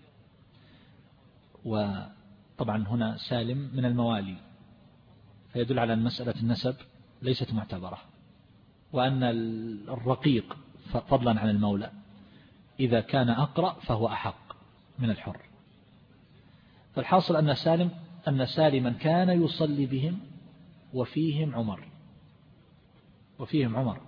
وطبعا هنا سالم من الموالي، فيدل على أن مسألة النسب ليست معتبرة، وأن الرقيق فضلا عن المولى إذا كان أقرأ فهو أحق من الحر. فالحاصل أن سالم أن سالما كان يصلي بهم وفيهم عمر وفيهم عمر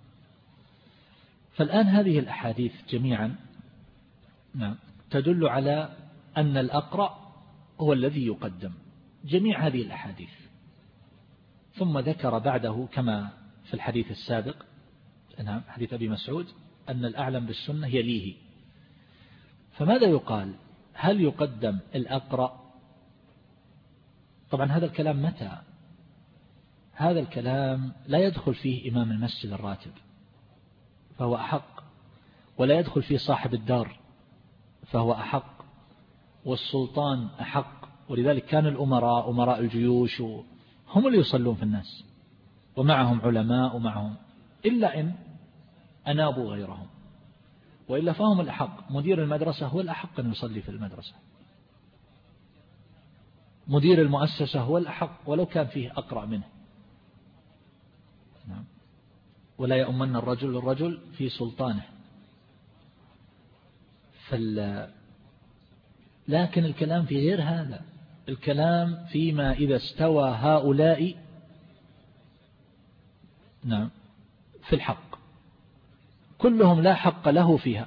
فالآن هذه الأحاديث جميعا نعم تدل على أن الأقرأ هو الذي يقدم، جميع هذه الأحاديث. ثم ذكر بعده كما في الحديث السابق، نعم حديث أبي مسعود، أن الأعلم بالسنة يليه. فماذا يقال؟ هل يقدم الأقرأ؟ طبعا هذا الكلام متى؟ هذا الكلام لا يدخل فيه إمام المسجد الراتب، فهو أحق. ولا يدخل فيه صاحب الدار فهو أحق، والسلطان أحق. ولذلك كان الأمراء أمراء الجيوش هم اللي يصلون في الناس، ومعهم علماء ومعهم، إلا إن أنابوا غيرهم، وإلا فهم الأحق. مدير المدرسة هو الأحق أن يصلي في المدرسة، مدير المؤسسة هو الأحق ولو كان فيه أقرأ منه. نعم. ولا يؤمن الرجل الرجل في سلطانه. فال... لكن الكلام في غير هذا، الكلام فيما إذا استوى هؤلاء نعم في الحق كلهم لا حق له فيها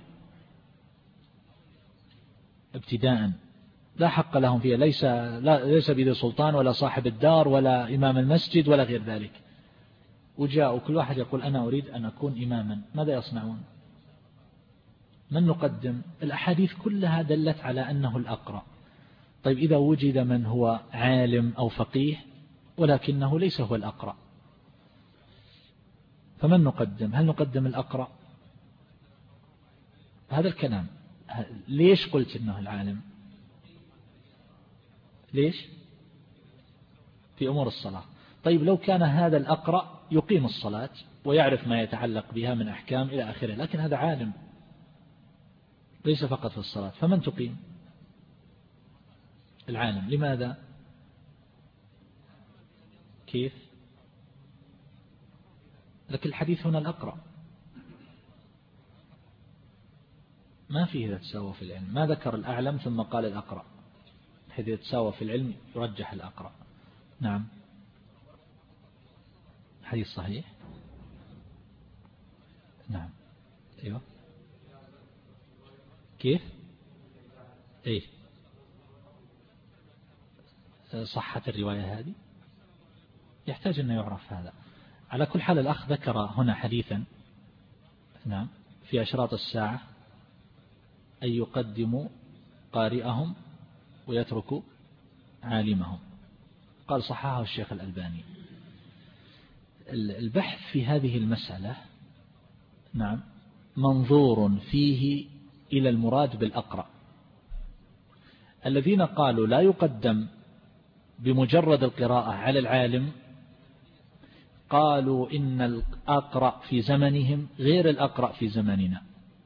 ابتداء، لا حق لهم فيها، ليس لا ليس بذي سلطان ولا صاحب الدار ولا إمام المسجد ولا غير ذلك. وجاءوا كل واحد يقول أنا أريد أن أكون إماما، ماذا يصنعون؟ من نقدم؟ الأحاديث كلها دلت على أنه الأقرأ. طيب إذا وجد من هو عالم أو فقيه ولكنه ليس هو الأقرأ، فمن نقدم؟ هل نقدم الأقرأ؟ هذا الكلام. ليش قلت أنه العالم؟ ليش؟ في أمور الصلاة. طيب لو كان هذا الأقرأ يقيم الصلاة ويعرف ما يتعلق بها من أحكام إلى آخره، لكن هذا عالم ليس فقط في الصلاة، فمن تقيم؟ العالم. لماذا؟ كيف؟ لكن الحديث هنا الأقرأ، ما فيه إذا تساوى في العلم، ما ذكر الأعلم ثم قال الأقرأ، حيث يتساوى في العلم يرجح الأقرأ. نعم. حديث صحيح. نعم. أيوه. كيف؟ إيه صحة الرواية هذه؟ يحتاج أن يعرف هذا. على كل حال الأخ ذكر هنا حديثا نعم في أشراط الساعة أن يقدموا قارئهم ويتركوا عالمهم، قال صححه الشيخ الألباني. البحث في هذه المسألة نعم منظور فيه إلى المراد بالأقرأ. الذين قالوا لا يقدم بمجرد القراءة على العالم قالوا إن الأقرأ في زمنهم غير الأقرأ في زمننا.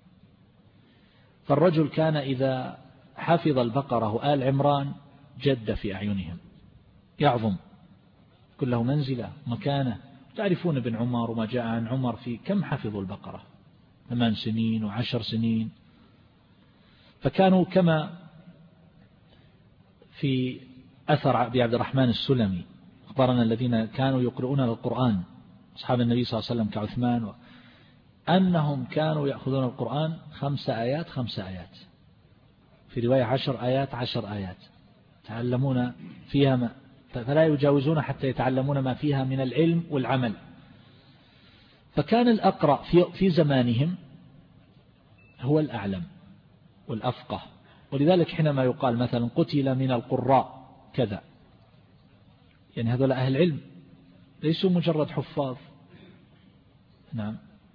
فالرجل كان إذا حفظ البقرة وآل عمران جد في أعينهم، يعظم، كله منزلة مكانة. تعرفون ابن عمر وما جاء عن عمر في كم حفظوا البقرة، ثمان سنين وعشر سنين. فكانوا كما في أثر أبي عبد الرحمن السلمي أخبرنا الذين كانوا يقرؤون القرآن أصحاب النبي صلى الله عليه وسلم كعثمان، أنهم كانوا يأخذون القرآن خمس آيات خمس آيات، في رواية عشر آيات عشر آيات، تعلمون فيها ما فلا يجاوزون حتى يتعلمون ما فيها من العلم والعمل. فكان الأقرأ في في زمانهم هو الأعلم والأفقه. ولذلك حينما يقال مثلا قتل من القراء كذا، يعني هذول أهل العلم ليسوا مجرد حفاظ. نعم.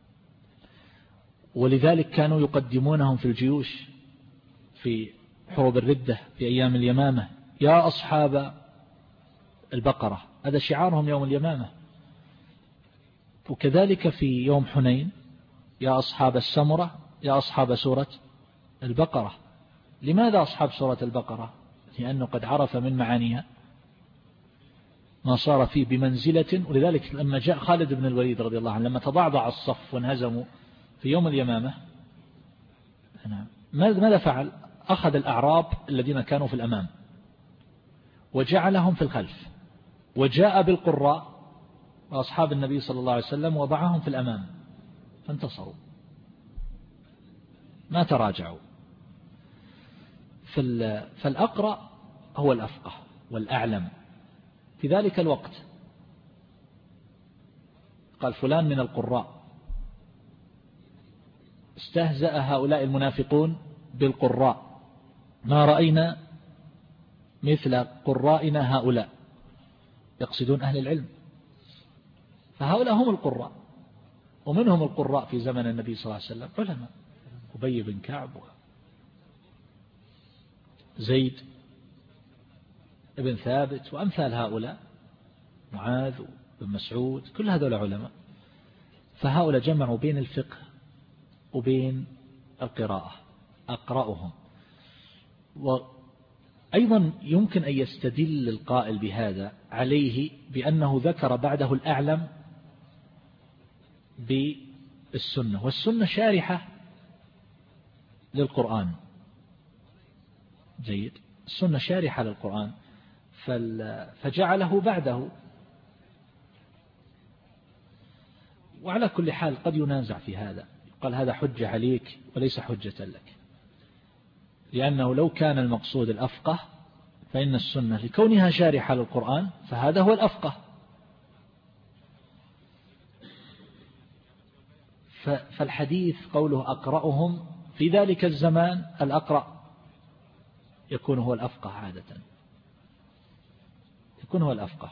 ولذلك كانوا يقدمونهم في الجيوش في حروب الردة في أيام اليمامة، يا أصحاب البقرة، هذا شعارهم يوم اليمامة. وكذلك في يوم حنين يا أصحاب السمرة، يا أصحاب سورة البقرة. لماذا أصحاب سورة البقرة؟ لأنه قد عرف من معانيها ما صار فيه بمنزلة. ولذلك لما جاء خالد بن الوليد رضي الله عنه لما تضعضع الصف وانهزموا في يوم اليمامة، ماذا فعل؟ أخذ الأعراب الذين كانوا في الأمام وجعلهم في الخلف، وجاء بالقراء وأصحاب النبي صلى الله عليه وسلم وضعهم في الأمام، فانتصروا ما تراجعوا. فالأقرأ هو الأفقه والأعلم في ذلك الوقت. قال فلان من القراء. استهزأ هؤلاء المنافقون بالقراء، ما رأينا مثل قرائنا هؤلاء، يقصدون أهل العلم. فهؤلاء هم القراء، ومنهم القراء في زمن النبي صلى الله عليه وسلم علماء. أبي بن كعب زيد ابن ثابت وأمثال هؤلاء، معاذ بن مسعود، كل هذول علماء. فهؤلاء جمعوا بين الفقه وبين القراءة، أقرأهم. وأيضا يمكن أن يستدل القائل بهذا عليه بأنه ذكر بعده الأعلم بالسنة، والسنة شارحة للقرآن. جيد، السنة شارحة للقرآن فجعله بعده. وعلى كل حال قد ينازع في هذا، قال هذا حجة عليك وليس حجة لك، لأنه لو كان المقصود الأفقه فإن السنة لكونها شارحة للقرآن فهذا هو الأفقه. فالحديث قوله أقرأهم في ذلك الزمان، الأقرأ يكون هو الأفقه عادة، يكون هو الأفقه.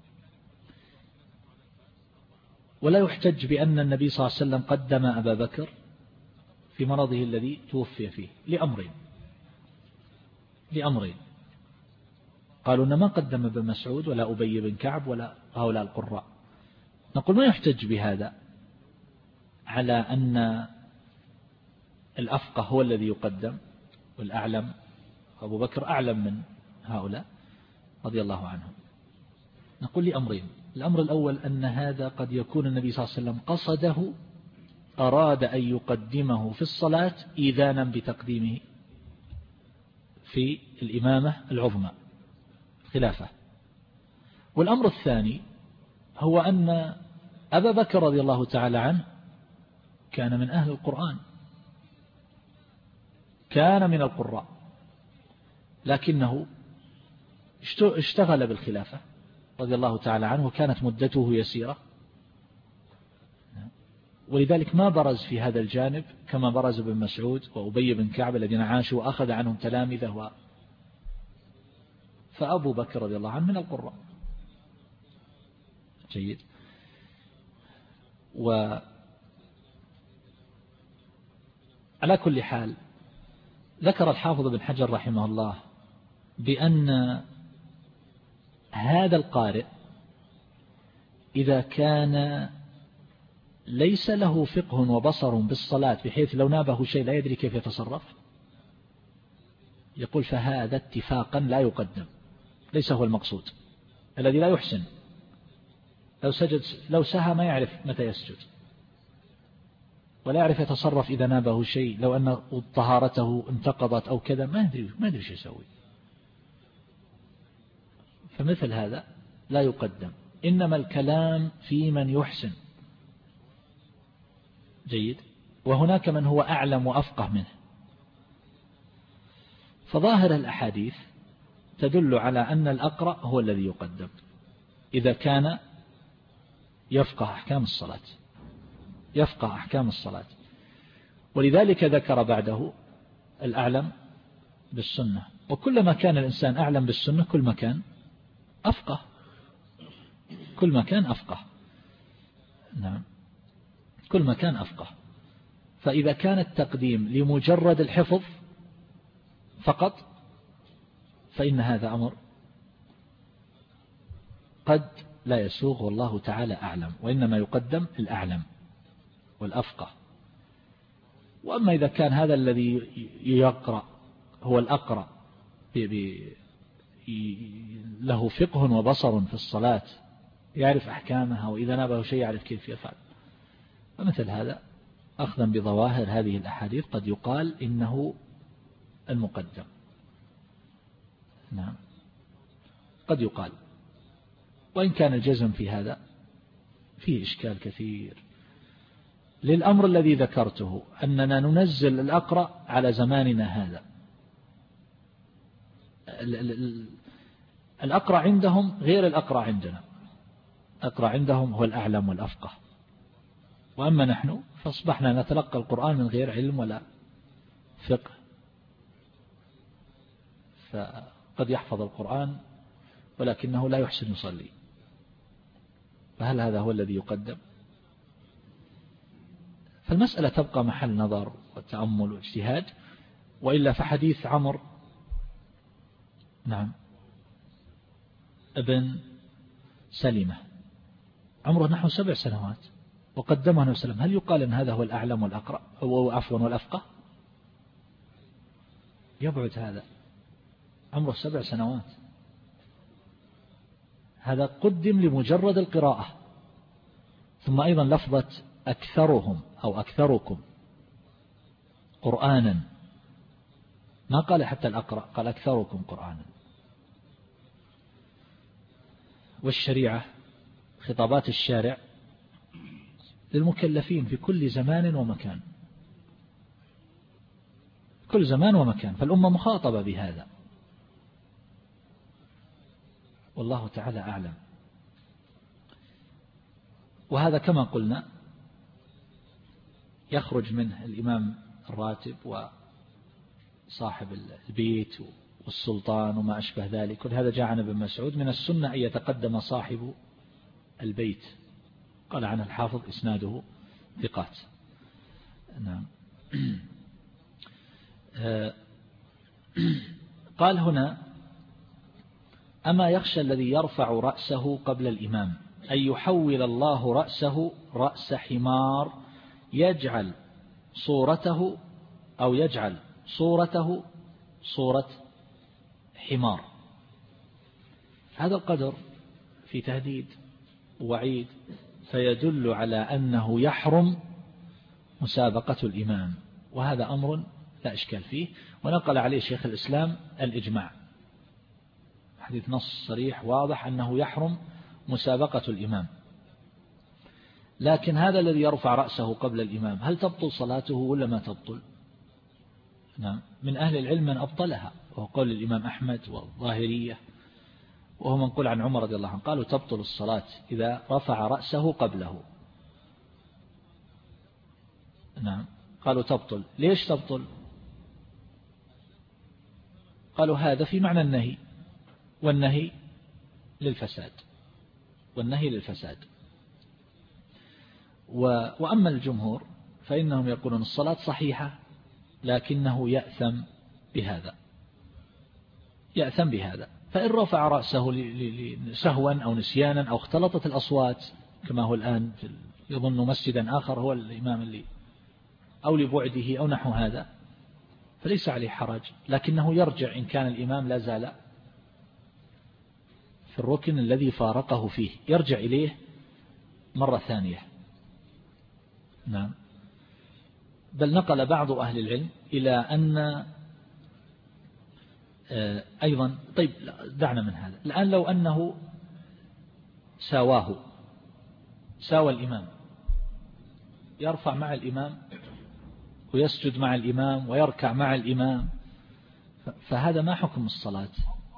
ولا يحتج بأن النبي صلى الله عليه وسلم قدم أبا بكر في مرضه الذي توفي فيه لأمرين لأمرين قالوا إن ما قدم ابن مسعود ولا أبي بن كعب ولا هؤلاء القراء. نقول ما يحتج بهذا على أن الأفقه هو الذي يقدم والأعلم، أبو بكر أعلم من هؤلاء رضي الله عنهم. نقول لأمرين: الأمر الأول أن هذا قد يكون النبي صلى الله عليه وسلم قصده، أراد أن يقدمه في الصلاة إيذانا بتقديمه في الإمامة العظمى خلافة. والأمر الثاني هو أن أبا بكر رضي الله تعالى عنه كان من أهل القرآن، كان من القراء، لكنه اشتغل بالخلافة رضي الله تعالى عنه وكانت مدته يسيرة، ولذلك ما برز في هذا الجانب كما برز ابن مسعود وأبي بن كعب الذين عاشوا وأخذ عنهم تلامذة و... فأبو بكر رضي الله عنه من القراء. جيد. وعلى كل حال ذكر الحافظ بن حجر رحمه الله بأن هذا القارئ إذا كان ليس له فقه وبصر بالصلاة بحيث لو نابه شيء لا يدري كيف يتصرف، يقول فهذا اتفاقا لا يقدم، ليس هو المقصود. الذي لا يحسن لو سجد لو سهى ما يعرف متى يسجد ولا يعرف يتصرف إذا نابه شيء، لو أن طهارته انتقضت أو كذا ما يدري ما يدري شو يسوي، فمثل هذا لا يقدم. إنما الكلام في من يحسن. جيد. وهناك من هو أعلم وأفقه منه. فظاهر الأحاديث تدل على أن الأقرأ هو الذي يقدم إذا كان يفقه أحكام الصلاة يفقه أحكام الصلاة ولذلك ذكر بعده الأعلم بالسنة. وكلما كان الإنسان أعلم بالسنة كل ما كان أفقه كل ما كان أفقه نعم كل ما كان أفقه. فإذا كان التقديم لمجرد الحفظ فقط فإن هذا أمر قد لا يسوغ، والله تعالى أعلم، وإنما يقدم الأعلم والأفقه. وأما إذا كان هذا الذي يقرأ هو الأقرأ له فقه وبصر في الصلاة يعرف أحكامها، وإذا نابه شيء يعرف كيف يفعل، فمثل هذا أخذا بظواهر هذه الأحاديث قد يقال إنه المقدم. نعم قد يقال، وإن كان الجزم في هذا فيه إشكال كثير للأمر الذي ذكرته أننا ننزل الأقرأ على زماننا هذا. الأقرأ عندهم غير الأقرأ عندنا، الأقرأ عندهم هو الأعلم والأفقه، وأما نحن فأصبحنا نتلقى القرآن من غير علم ولا فقه، فقد يحفظ القرآن ولكنه لا يحسن يصلي، فهل هذا هو الذي يقدم؟ فالمسألة تبقى محل نظر وتأمل واجتهاد. وإلا فحديث عمرو نعم ابن سلمة عمره نحو سبع سنوات وقدمه النبي صلى الله عليه وسلم، هل يقال أن هذا هو الأعلم والأقرأ أو عفوا والأفقه؟ يبعد هذا، عمره سبع سنوات، هذا قدم لمجرد القراءة. ثم أيضا لفظة أكثرهم أو أكثركم قرآنا، ما قال حتى الأقرأ، قال أكثركم قرآنا. والشريعة خطابات الشارع للمكلفين في كل زمان ومكان، كل زمان ومكان، فالأمة مخاطبة بهذا، والله تعالى أعلم. وهذا كما قلنا يخرج منه الإمام الراتب وصاحب البيت والسلطان وما أشبه ذلك. ولهذا جاء عن ابن مسعود من السنة أن يتقدم صاحب البيت، قال عنه الحافظ إسناده ثقات. نعم. قال هنا أما يخشى الذي يرفع رأسه قبل الإمام أن يحول الله رأسه رأس حمار يجعل صورته أو يجعل صورته صورة حمار. هذا القدر في تهديد ووعيد، فيدل على أنه يحرم مسابقة الإمام، وهذا أمر لا إشكال فيه. ونقل عليه شيخ الإسلام الإجماع، حديث نص صريح واضح أنه يحرم مسابقة الإمام. لكن هذا الذي يرفع رأسه قبل الإمام هل تبطل صلاته ولا ما تبطل؟ نعم، من أهل العلم من أبطلها، وهو قول الإمام أحمد والظاهرية، وهو منقول عن عمر رضي الله عنه، قالوا تبطل الصلاة إذا رفع رأسه قبله. نعم، قالوا تبطل. ليش تبطل؟ قالوا هذا في معنى النهي، والنهي للفساد، والنهي للفساد. وأما الجمهور فإنهم يقولون الصلاة صحيحة لكنه يأثم بهذا، يأثم بهذا. فإن رفع رأسه سهوا أو نسيانا أو اختلطت الأصوات كما هو الآن يظن مسجدا آخر هو الإمام اللي أو لبعده أو نحو هذا، فليس عليه حرج، لكنه يرجع إن كان الإمام لا زال في الركن الذي فارقه فيه، يرجع إليه مرة ثانية. نعم. بل نقل بعض أهل العلم إلى أن أيضا، طيب دعنا من هذا الآن، لو أنه ساواه، ساوى الإمام، يرفع مع الإمام ويسجد مع الإمام ويركع مع الإمام، فهذا ما حكم الصلاة؟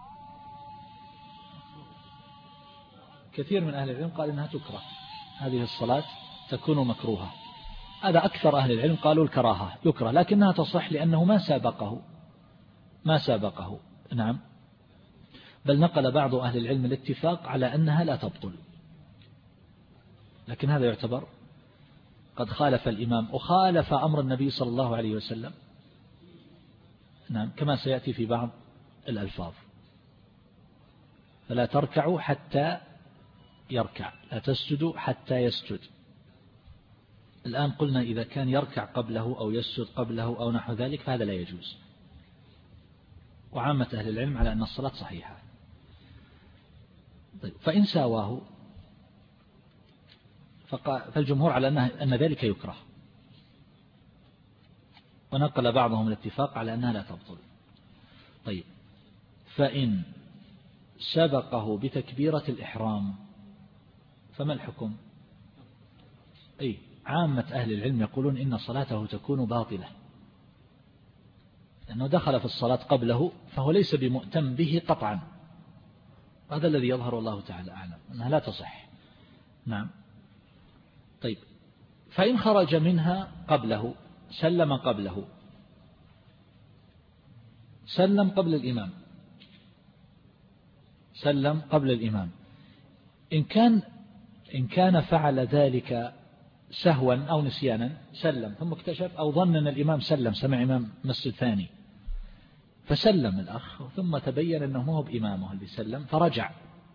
كثير من أهل العلم قال إنها تكره، هذه الصلاة تكون مكروهة. هذا أكثر أهل العلم قالوا الكراهة يكره، لكنها تصح لأنه ما سابقه، ما سابقه. نعم. بل نقل بعض أهل العلم الاتفاق على أنها لا تبطل، لكن هذا يعتبر قد خالف الإمام وخالف أمر النبي صلى الله عليه وسلم. نعم، كما سيأتي في بعض الألفاظ، فلا تركعوا حتى يركع، لا تسجدوا حتى يسجد. الآن قلنا إذا كان يركع قبله أو يسجد قبله أو نحو ذلك فهذا لا يجوز، وعامة أهل العلم على أن الصلاة صحيحة. طيب، فإن ساواه فالجمهور على أن ذلك يكره، ونقل بعضهم الاتفاق على أنها لا تبطل. طيب، فإن سبقه بتكبيرة الإحرام فما الحكم؟ أي عامة أهل العلم يقولون إن صلاته تكون باطلة، لأنه دخل في الصلاة قبله فهو ليس بمؤتم به قطعا، هذا الذي يظهر الله تعالى أعلم أنها لا تصح. نعم. طيب، فإن خرج منها قبله، سلم قبله، سلم قبل الإمام، سلم قبل الإمام، إن كان إن كان فعل ذلك سهوا أو نسيانا سلم ثم اكتشف أو ظن أن الإمام سلم، سمع إمام مسجد ثاني فسلم الأخ ثم تبين أنه ما هو بإمامه اللي سلم فرجع،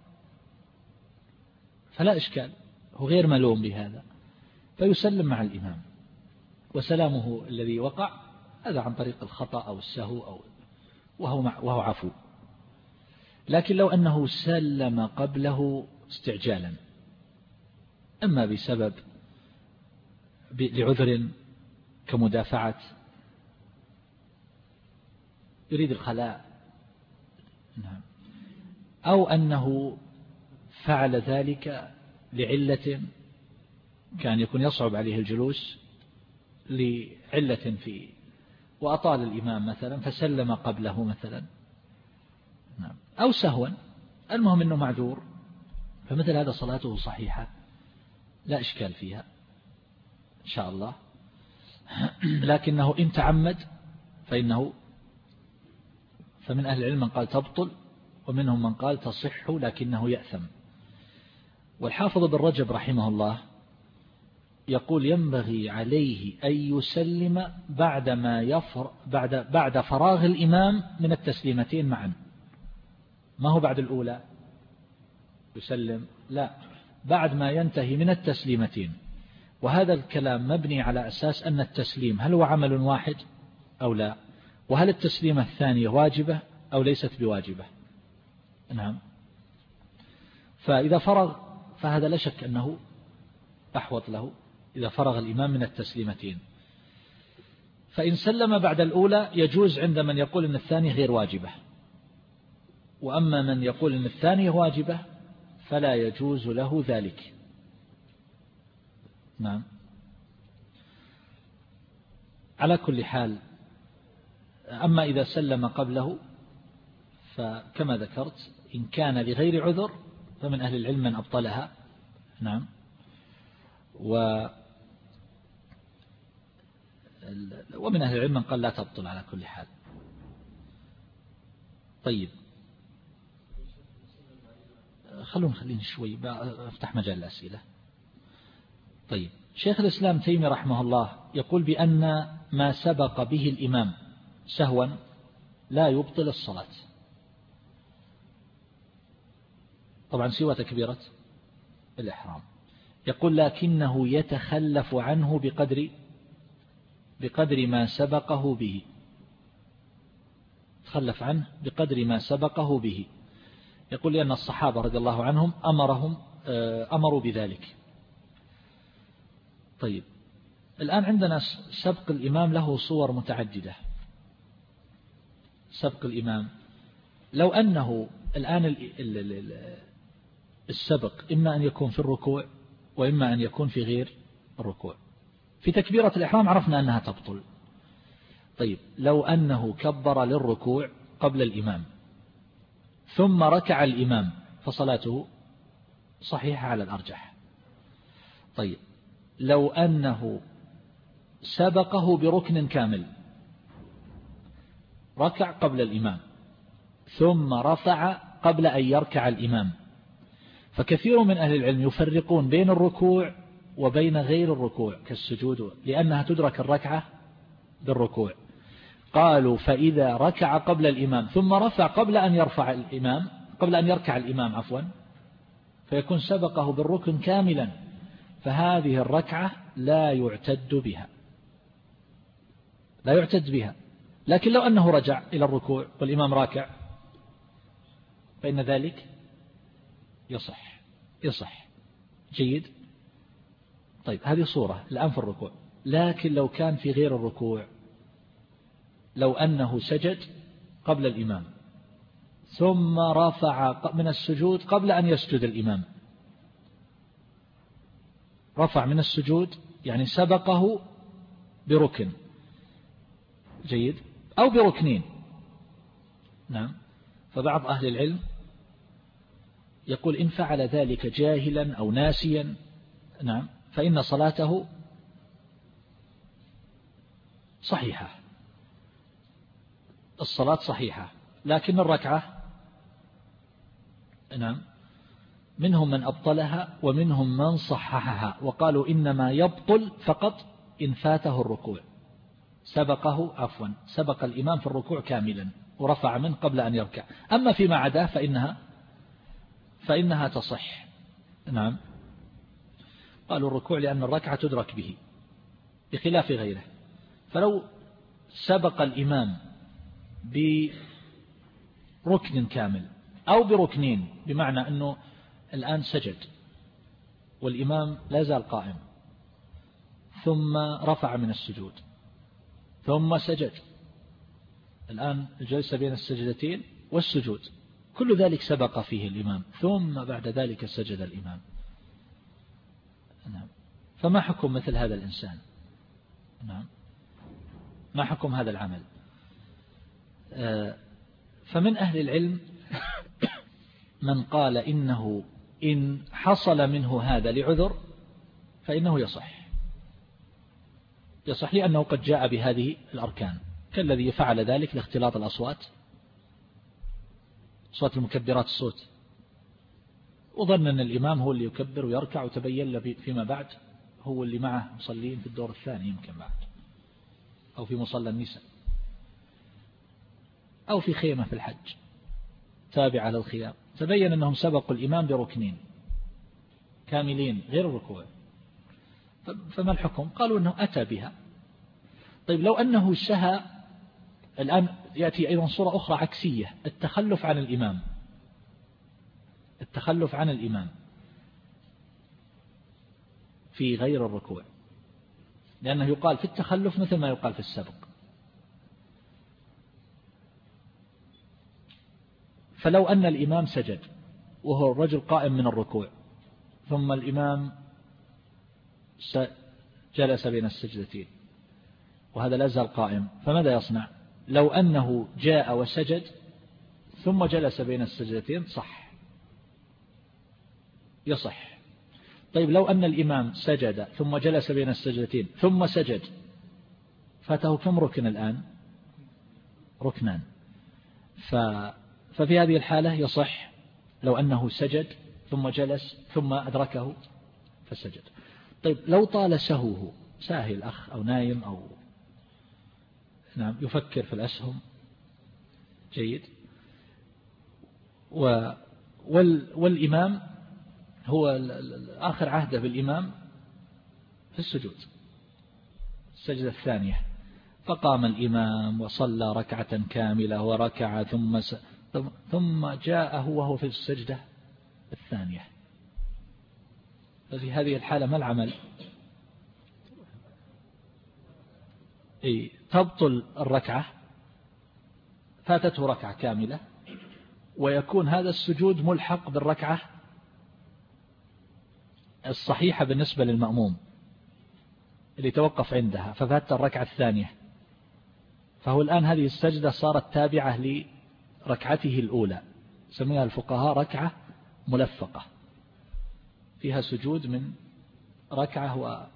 فلا إشكال، هو غير ملوم بهذا، فيسلم مع الإمام، وسلامه الذي وقع هذا عن طريق الخطأ أو السهو أو وهو, وهو عفو. لكن لو أنه سلم قبله استعجالا، أما بسبب لعذر كمدافعة يريد الخلاء، أو أنه فعل ذلك لعلة كان يكون يصعب عليه الجلوس لعلة فيه وأطال الإمام مثلا فسلم قبله مثلا، أو سهوا، المهم أنه معذور، فمثل هذا صلاته صحيحة لا إشكال فيها إن شاء الله. لكنه إن تعمد فإنه فمن أهل العلم من قال تبطل، ومنهم من قال تصح لكنه يأثم. والحافظ بن رجب رحمه الله يقول ينبغي عليه أن يسلم بعد ما يفر بعد بعد فراغ الإمام من التسليمتين معا، ما هو بعد الأولى يسلم، لا، بعد ما ينتهي من التسليمتين. وهذا الكلام مبني على أساس أن التسليم هل هو عمل واحد أو لا، وهل التسليمة الثانية واجبة أو ليست بواجبة. نعم، فإذا فرغ فهذا لا شك أنه أحوط له إذا فرغ الإمام من التسليمتين. فإن سلم بعد الأولى يجوز عند من يقول أن الثانية غير واجبة، وأما من يقول أن الثانية واجبة فلا يجوز له ذلك. نعم، على كل حال، أما إذا سلم قبله فكما ذكرت إن كان لغير عذر فمن أهل العلم من أبطلها. نعم، و ومن أهل العلم من قال لا تبطل على كل حال. طيب، خلون خليني شوي أفتح مجال الأسئلة. طيب، شيخ الإسلام تيمية رحمه الله يقول بأن ما سبق به الإمام سهوا لا يبطل الصلاة، طبعا سوى تكبيرة الإحرام. يقول لكنه يتخلف عنه بقدر بقدر ما سبقه به، تخلف عنه بقدر ما سبقه به. يقول لأن الصحابة رضي الله عنهم أمرهم أمروا بذلك. طيب، الآن عندنا سبق الإمام له صور متعددة. سبق الإمام لو أنه الآن السبق إما أن يكون في الركوع وإما أن يكون في غير الركوع. في تكبيرة الإحرام عرفنا أنها تبطل. طيب، لو أنه كبر للركوع قبل الإمام ثم ركع الإمام فصلاته صحيحة على الأرجح. طيب، لو أنه سبقه بركن كامل، ركع قبل الإمام ثم رفع قبل أن يركع الإمام، فكثير من أهل العلم يفرقون بين الركوع وبين غير الركوع كالسجود، لأنها تدرك الركعة بالركوع. قالوا فإذا ركع قبل الإمام ثم رفع قبل أن يرفع الإمام قبل أن يركع الإمام عفوا فيكون سبقه بالركن كاملا، فهذه الركعة لا يعتد بها لا يعتد بها. لكن لو أنه رجع إلى الركوع والإمام راكع فإن ذلك يصح يصح جيد. طيب، هذه صورة الآن في الركوع. لكن لو كان في غير الركوع، لو أنه سجد قبل الإمام ثم رفع من السجود قبل أن يسجد الإمام، رفع من السجود يعني سبقه بركن جيد أو بركنين. نعم، فبعض أهل العلم يقول إن فعل ذلك جاهلا أو ناسيا نعم فإن صلاته صحيحة، الصلاة صحيحة، لكن الركعة نعم منهم من أبطلها ومنهم من صححها، وقالوا إنما يبطل فقط إن فاته الركوع، سبقه عفوا سبق الإمام في الركوع كاملا ورفع منه قبل أن يركع، أما فيما عداه فإنها فإنها تصح. نعم. قالوا الركوع لأن الركعة تدرك به بخلاف غيره، فلو سبق الإمام بركن كامل أو بركنين، بمعنى أنه الآن سجد والإمام لا زال قائم ثم رفع من السجود ثم سجد، الآن الجلسة بين السجدتين والسجود كل ذلك سبق فيه الإمام، ثم بعد ذلك سجد الإمام. نعم. فما حكم مثل هذا الإنسان؟ نعم. ما حكم هذا العمل؟ فمن أهل العلم من قال إنه إن حصل منه هذا لعذر فإنه يصح يصح لأنه قد جاء بهذه الأركان، كالذي فعل ذلك لاختلاط الأصوات، أصوات المكبرات الصوت، وظن أن الإمام هو اللي يكبر ويركع، وتبين له فيما بعد هو اللي معه مصلين في الدور الثاني يمكن بعد، أو في مصلى النساء، أو في خيمة في الحج تابعة للخيام، تبين أنهم سبقوا الإمام بركنين كاملين غير الركوع، فما الحكم؟ قالوا أنه أتى بها. طيب لو أنه سهى، الآن يأتي أيضا صورة أخرى عكسية، التخلف عن الإمام التخلف عن الإمام في غير الركوع، لأنه يقال في التخلف مثل ما يقال في السبق. فلو أن الإمام سجد وهو الرجل قائم من الركوع، ثم الإمام جلس بين السجدتين وهذا لا زال قائم، فماذا يصنع؟ لو أنه جاء وسجد ثم جلس بين السجدتين صح يصح. طيب لو أن الإمام سجد ثم جلس بين السجدتين ثم سجد، فاته كم ركن الآن؟ ركنان. ف ففي هذه الحالة يصح لو أنه سجد ثم جلس ثم أدركه فسجد. طيب لو طال سهوه، ساهي الأخ أو نايم أو نعم يفكر في الأسهم، جيد، و وال والإمام هو آخر عهده بالإمام في السجود السجدة الثانية، فقام الإمام وصلى ركعة كاملة وركع ثم س... ثم جاءه وهو في السجدة الثانية، ففي هذه الحالة ما العمل؟ إيه؟ تبطل الركعة، فاتته ركعة كاملة، ويكون هذا السجود ملحق بالركعة الصحيحة بالنسبة للمأموم اللي توقف عندها، ففات الركعة الثانية، فهو الآن هذه السجدة صارت تابعة لركعته الأولى، سميها الفقهاء ركعة ملفقة فيها سجود من ركعة، و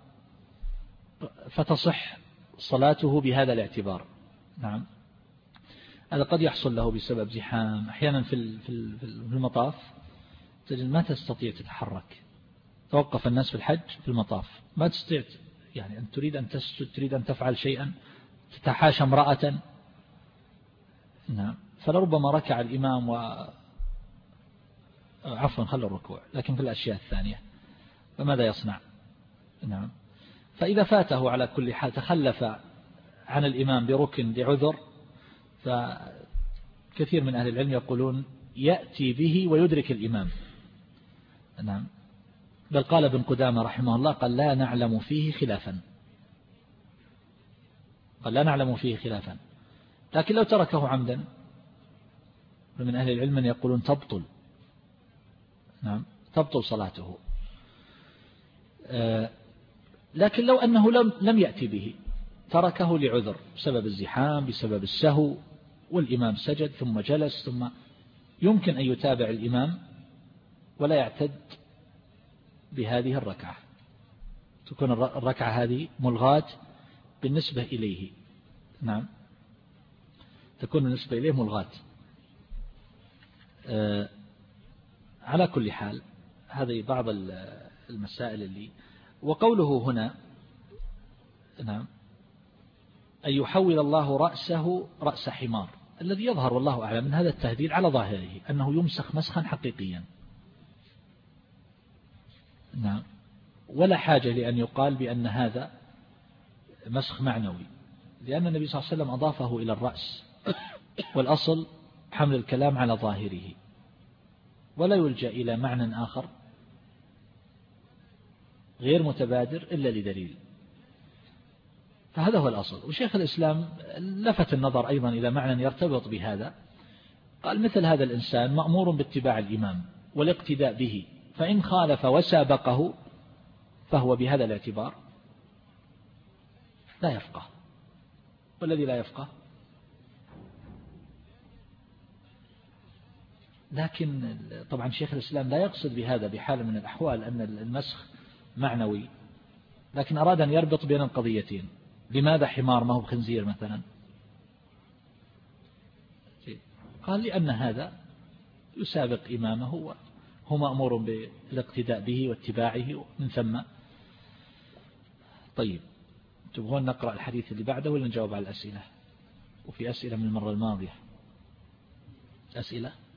فتصح صلاته بهذا الاعتبار. نعم. هذا قد يحصل له بسبب زحام، أحيانا في في المطاف تجد ما تستطيع تتحرك، توقف الناس في الحج في المطاف ما تستطيع، يعني أن تريد أن تسجد، تريد أن تفعل شيئا، تتحاشى امرأة، نعم، فلربما ركع الإمام و عفوا خلوا الركوع، لكن في الأشياء الثانية فماذا يصنع؟ نعم. فإذا فاته على كل حال تخلف عن الإمام بركن لعذر، فكثير من أهل العلم يقولون يأتي به ويدرك الإمام. نعم. بل قال ابن قدامة رحمه الله قال لا نعلم فيه خلافا قال لا نعلم فيه خلافا لكن لو تركه عمدا فمن أهل العلم من يقولون تبطل، نعم تبطل صلاته. لكن لو أنه لم لم يأتي به، تركه لعذر بسبب الزحام بسبب السهو، والإمام سجد ثم جلس، ثم يمكن أن يتابع الإمام ولا يعتد بهذه الركعة، تكون الركعة هذه ملغاة بالنسبة إليه. نعم تكون بالنسبة إليه ملغاة. آه على كل حال هذه بعض المسائل اللي وقوله هنا نعم أن يحول الله رأسه رأس حمار، الذي يظهر والله أعلم من هذا التهديد على ظاهره أنه يمسخ مسخا حقيقيا. نعم، ولا حاجة لأن يقال بأن هذا مسخ معنوي، لأن النبي صلى الله عليه وسلم أضافه إلى الرأس، والأصل حمل الكلام على ظاهره ولا يلجأ إلى معنى آخر غير متبادر إلا لدليل، فهذا هو الأصل. وشيخ الإسلام لفت النظر أيضا إلى معنى يرتبط بهذا، قال مثل هذا الإنسان مأمور باتباع الإمام والاقتداء به، فإن خالف وسابقه فهو بهذا الاعتبار لا يفقه، والذي لا يفقه. لكن طبعا شيخ الإسلام لا يقصد بهذا بحال من الأحوال أن المسخ معنوي، لكن أراد أن يربط بين القضيتين. لماذا حمار ما هو خنزير مثلا؟ قال لأن هذا يسابق إمامه وهو مأمور بالاقتداء به واتباعه من ثم. طيب، تبغون نقرأ الحديث اللي بعده ولا نجاوب على الأسئلة؟ وفي أسئلة من المرة الماضية. أسئلة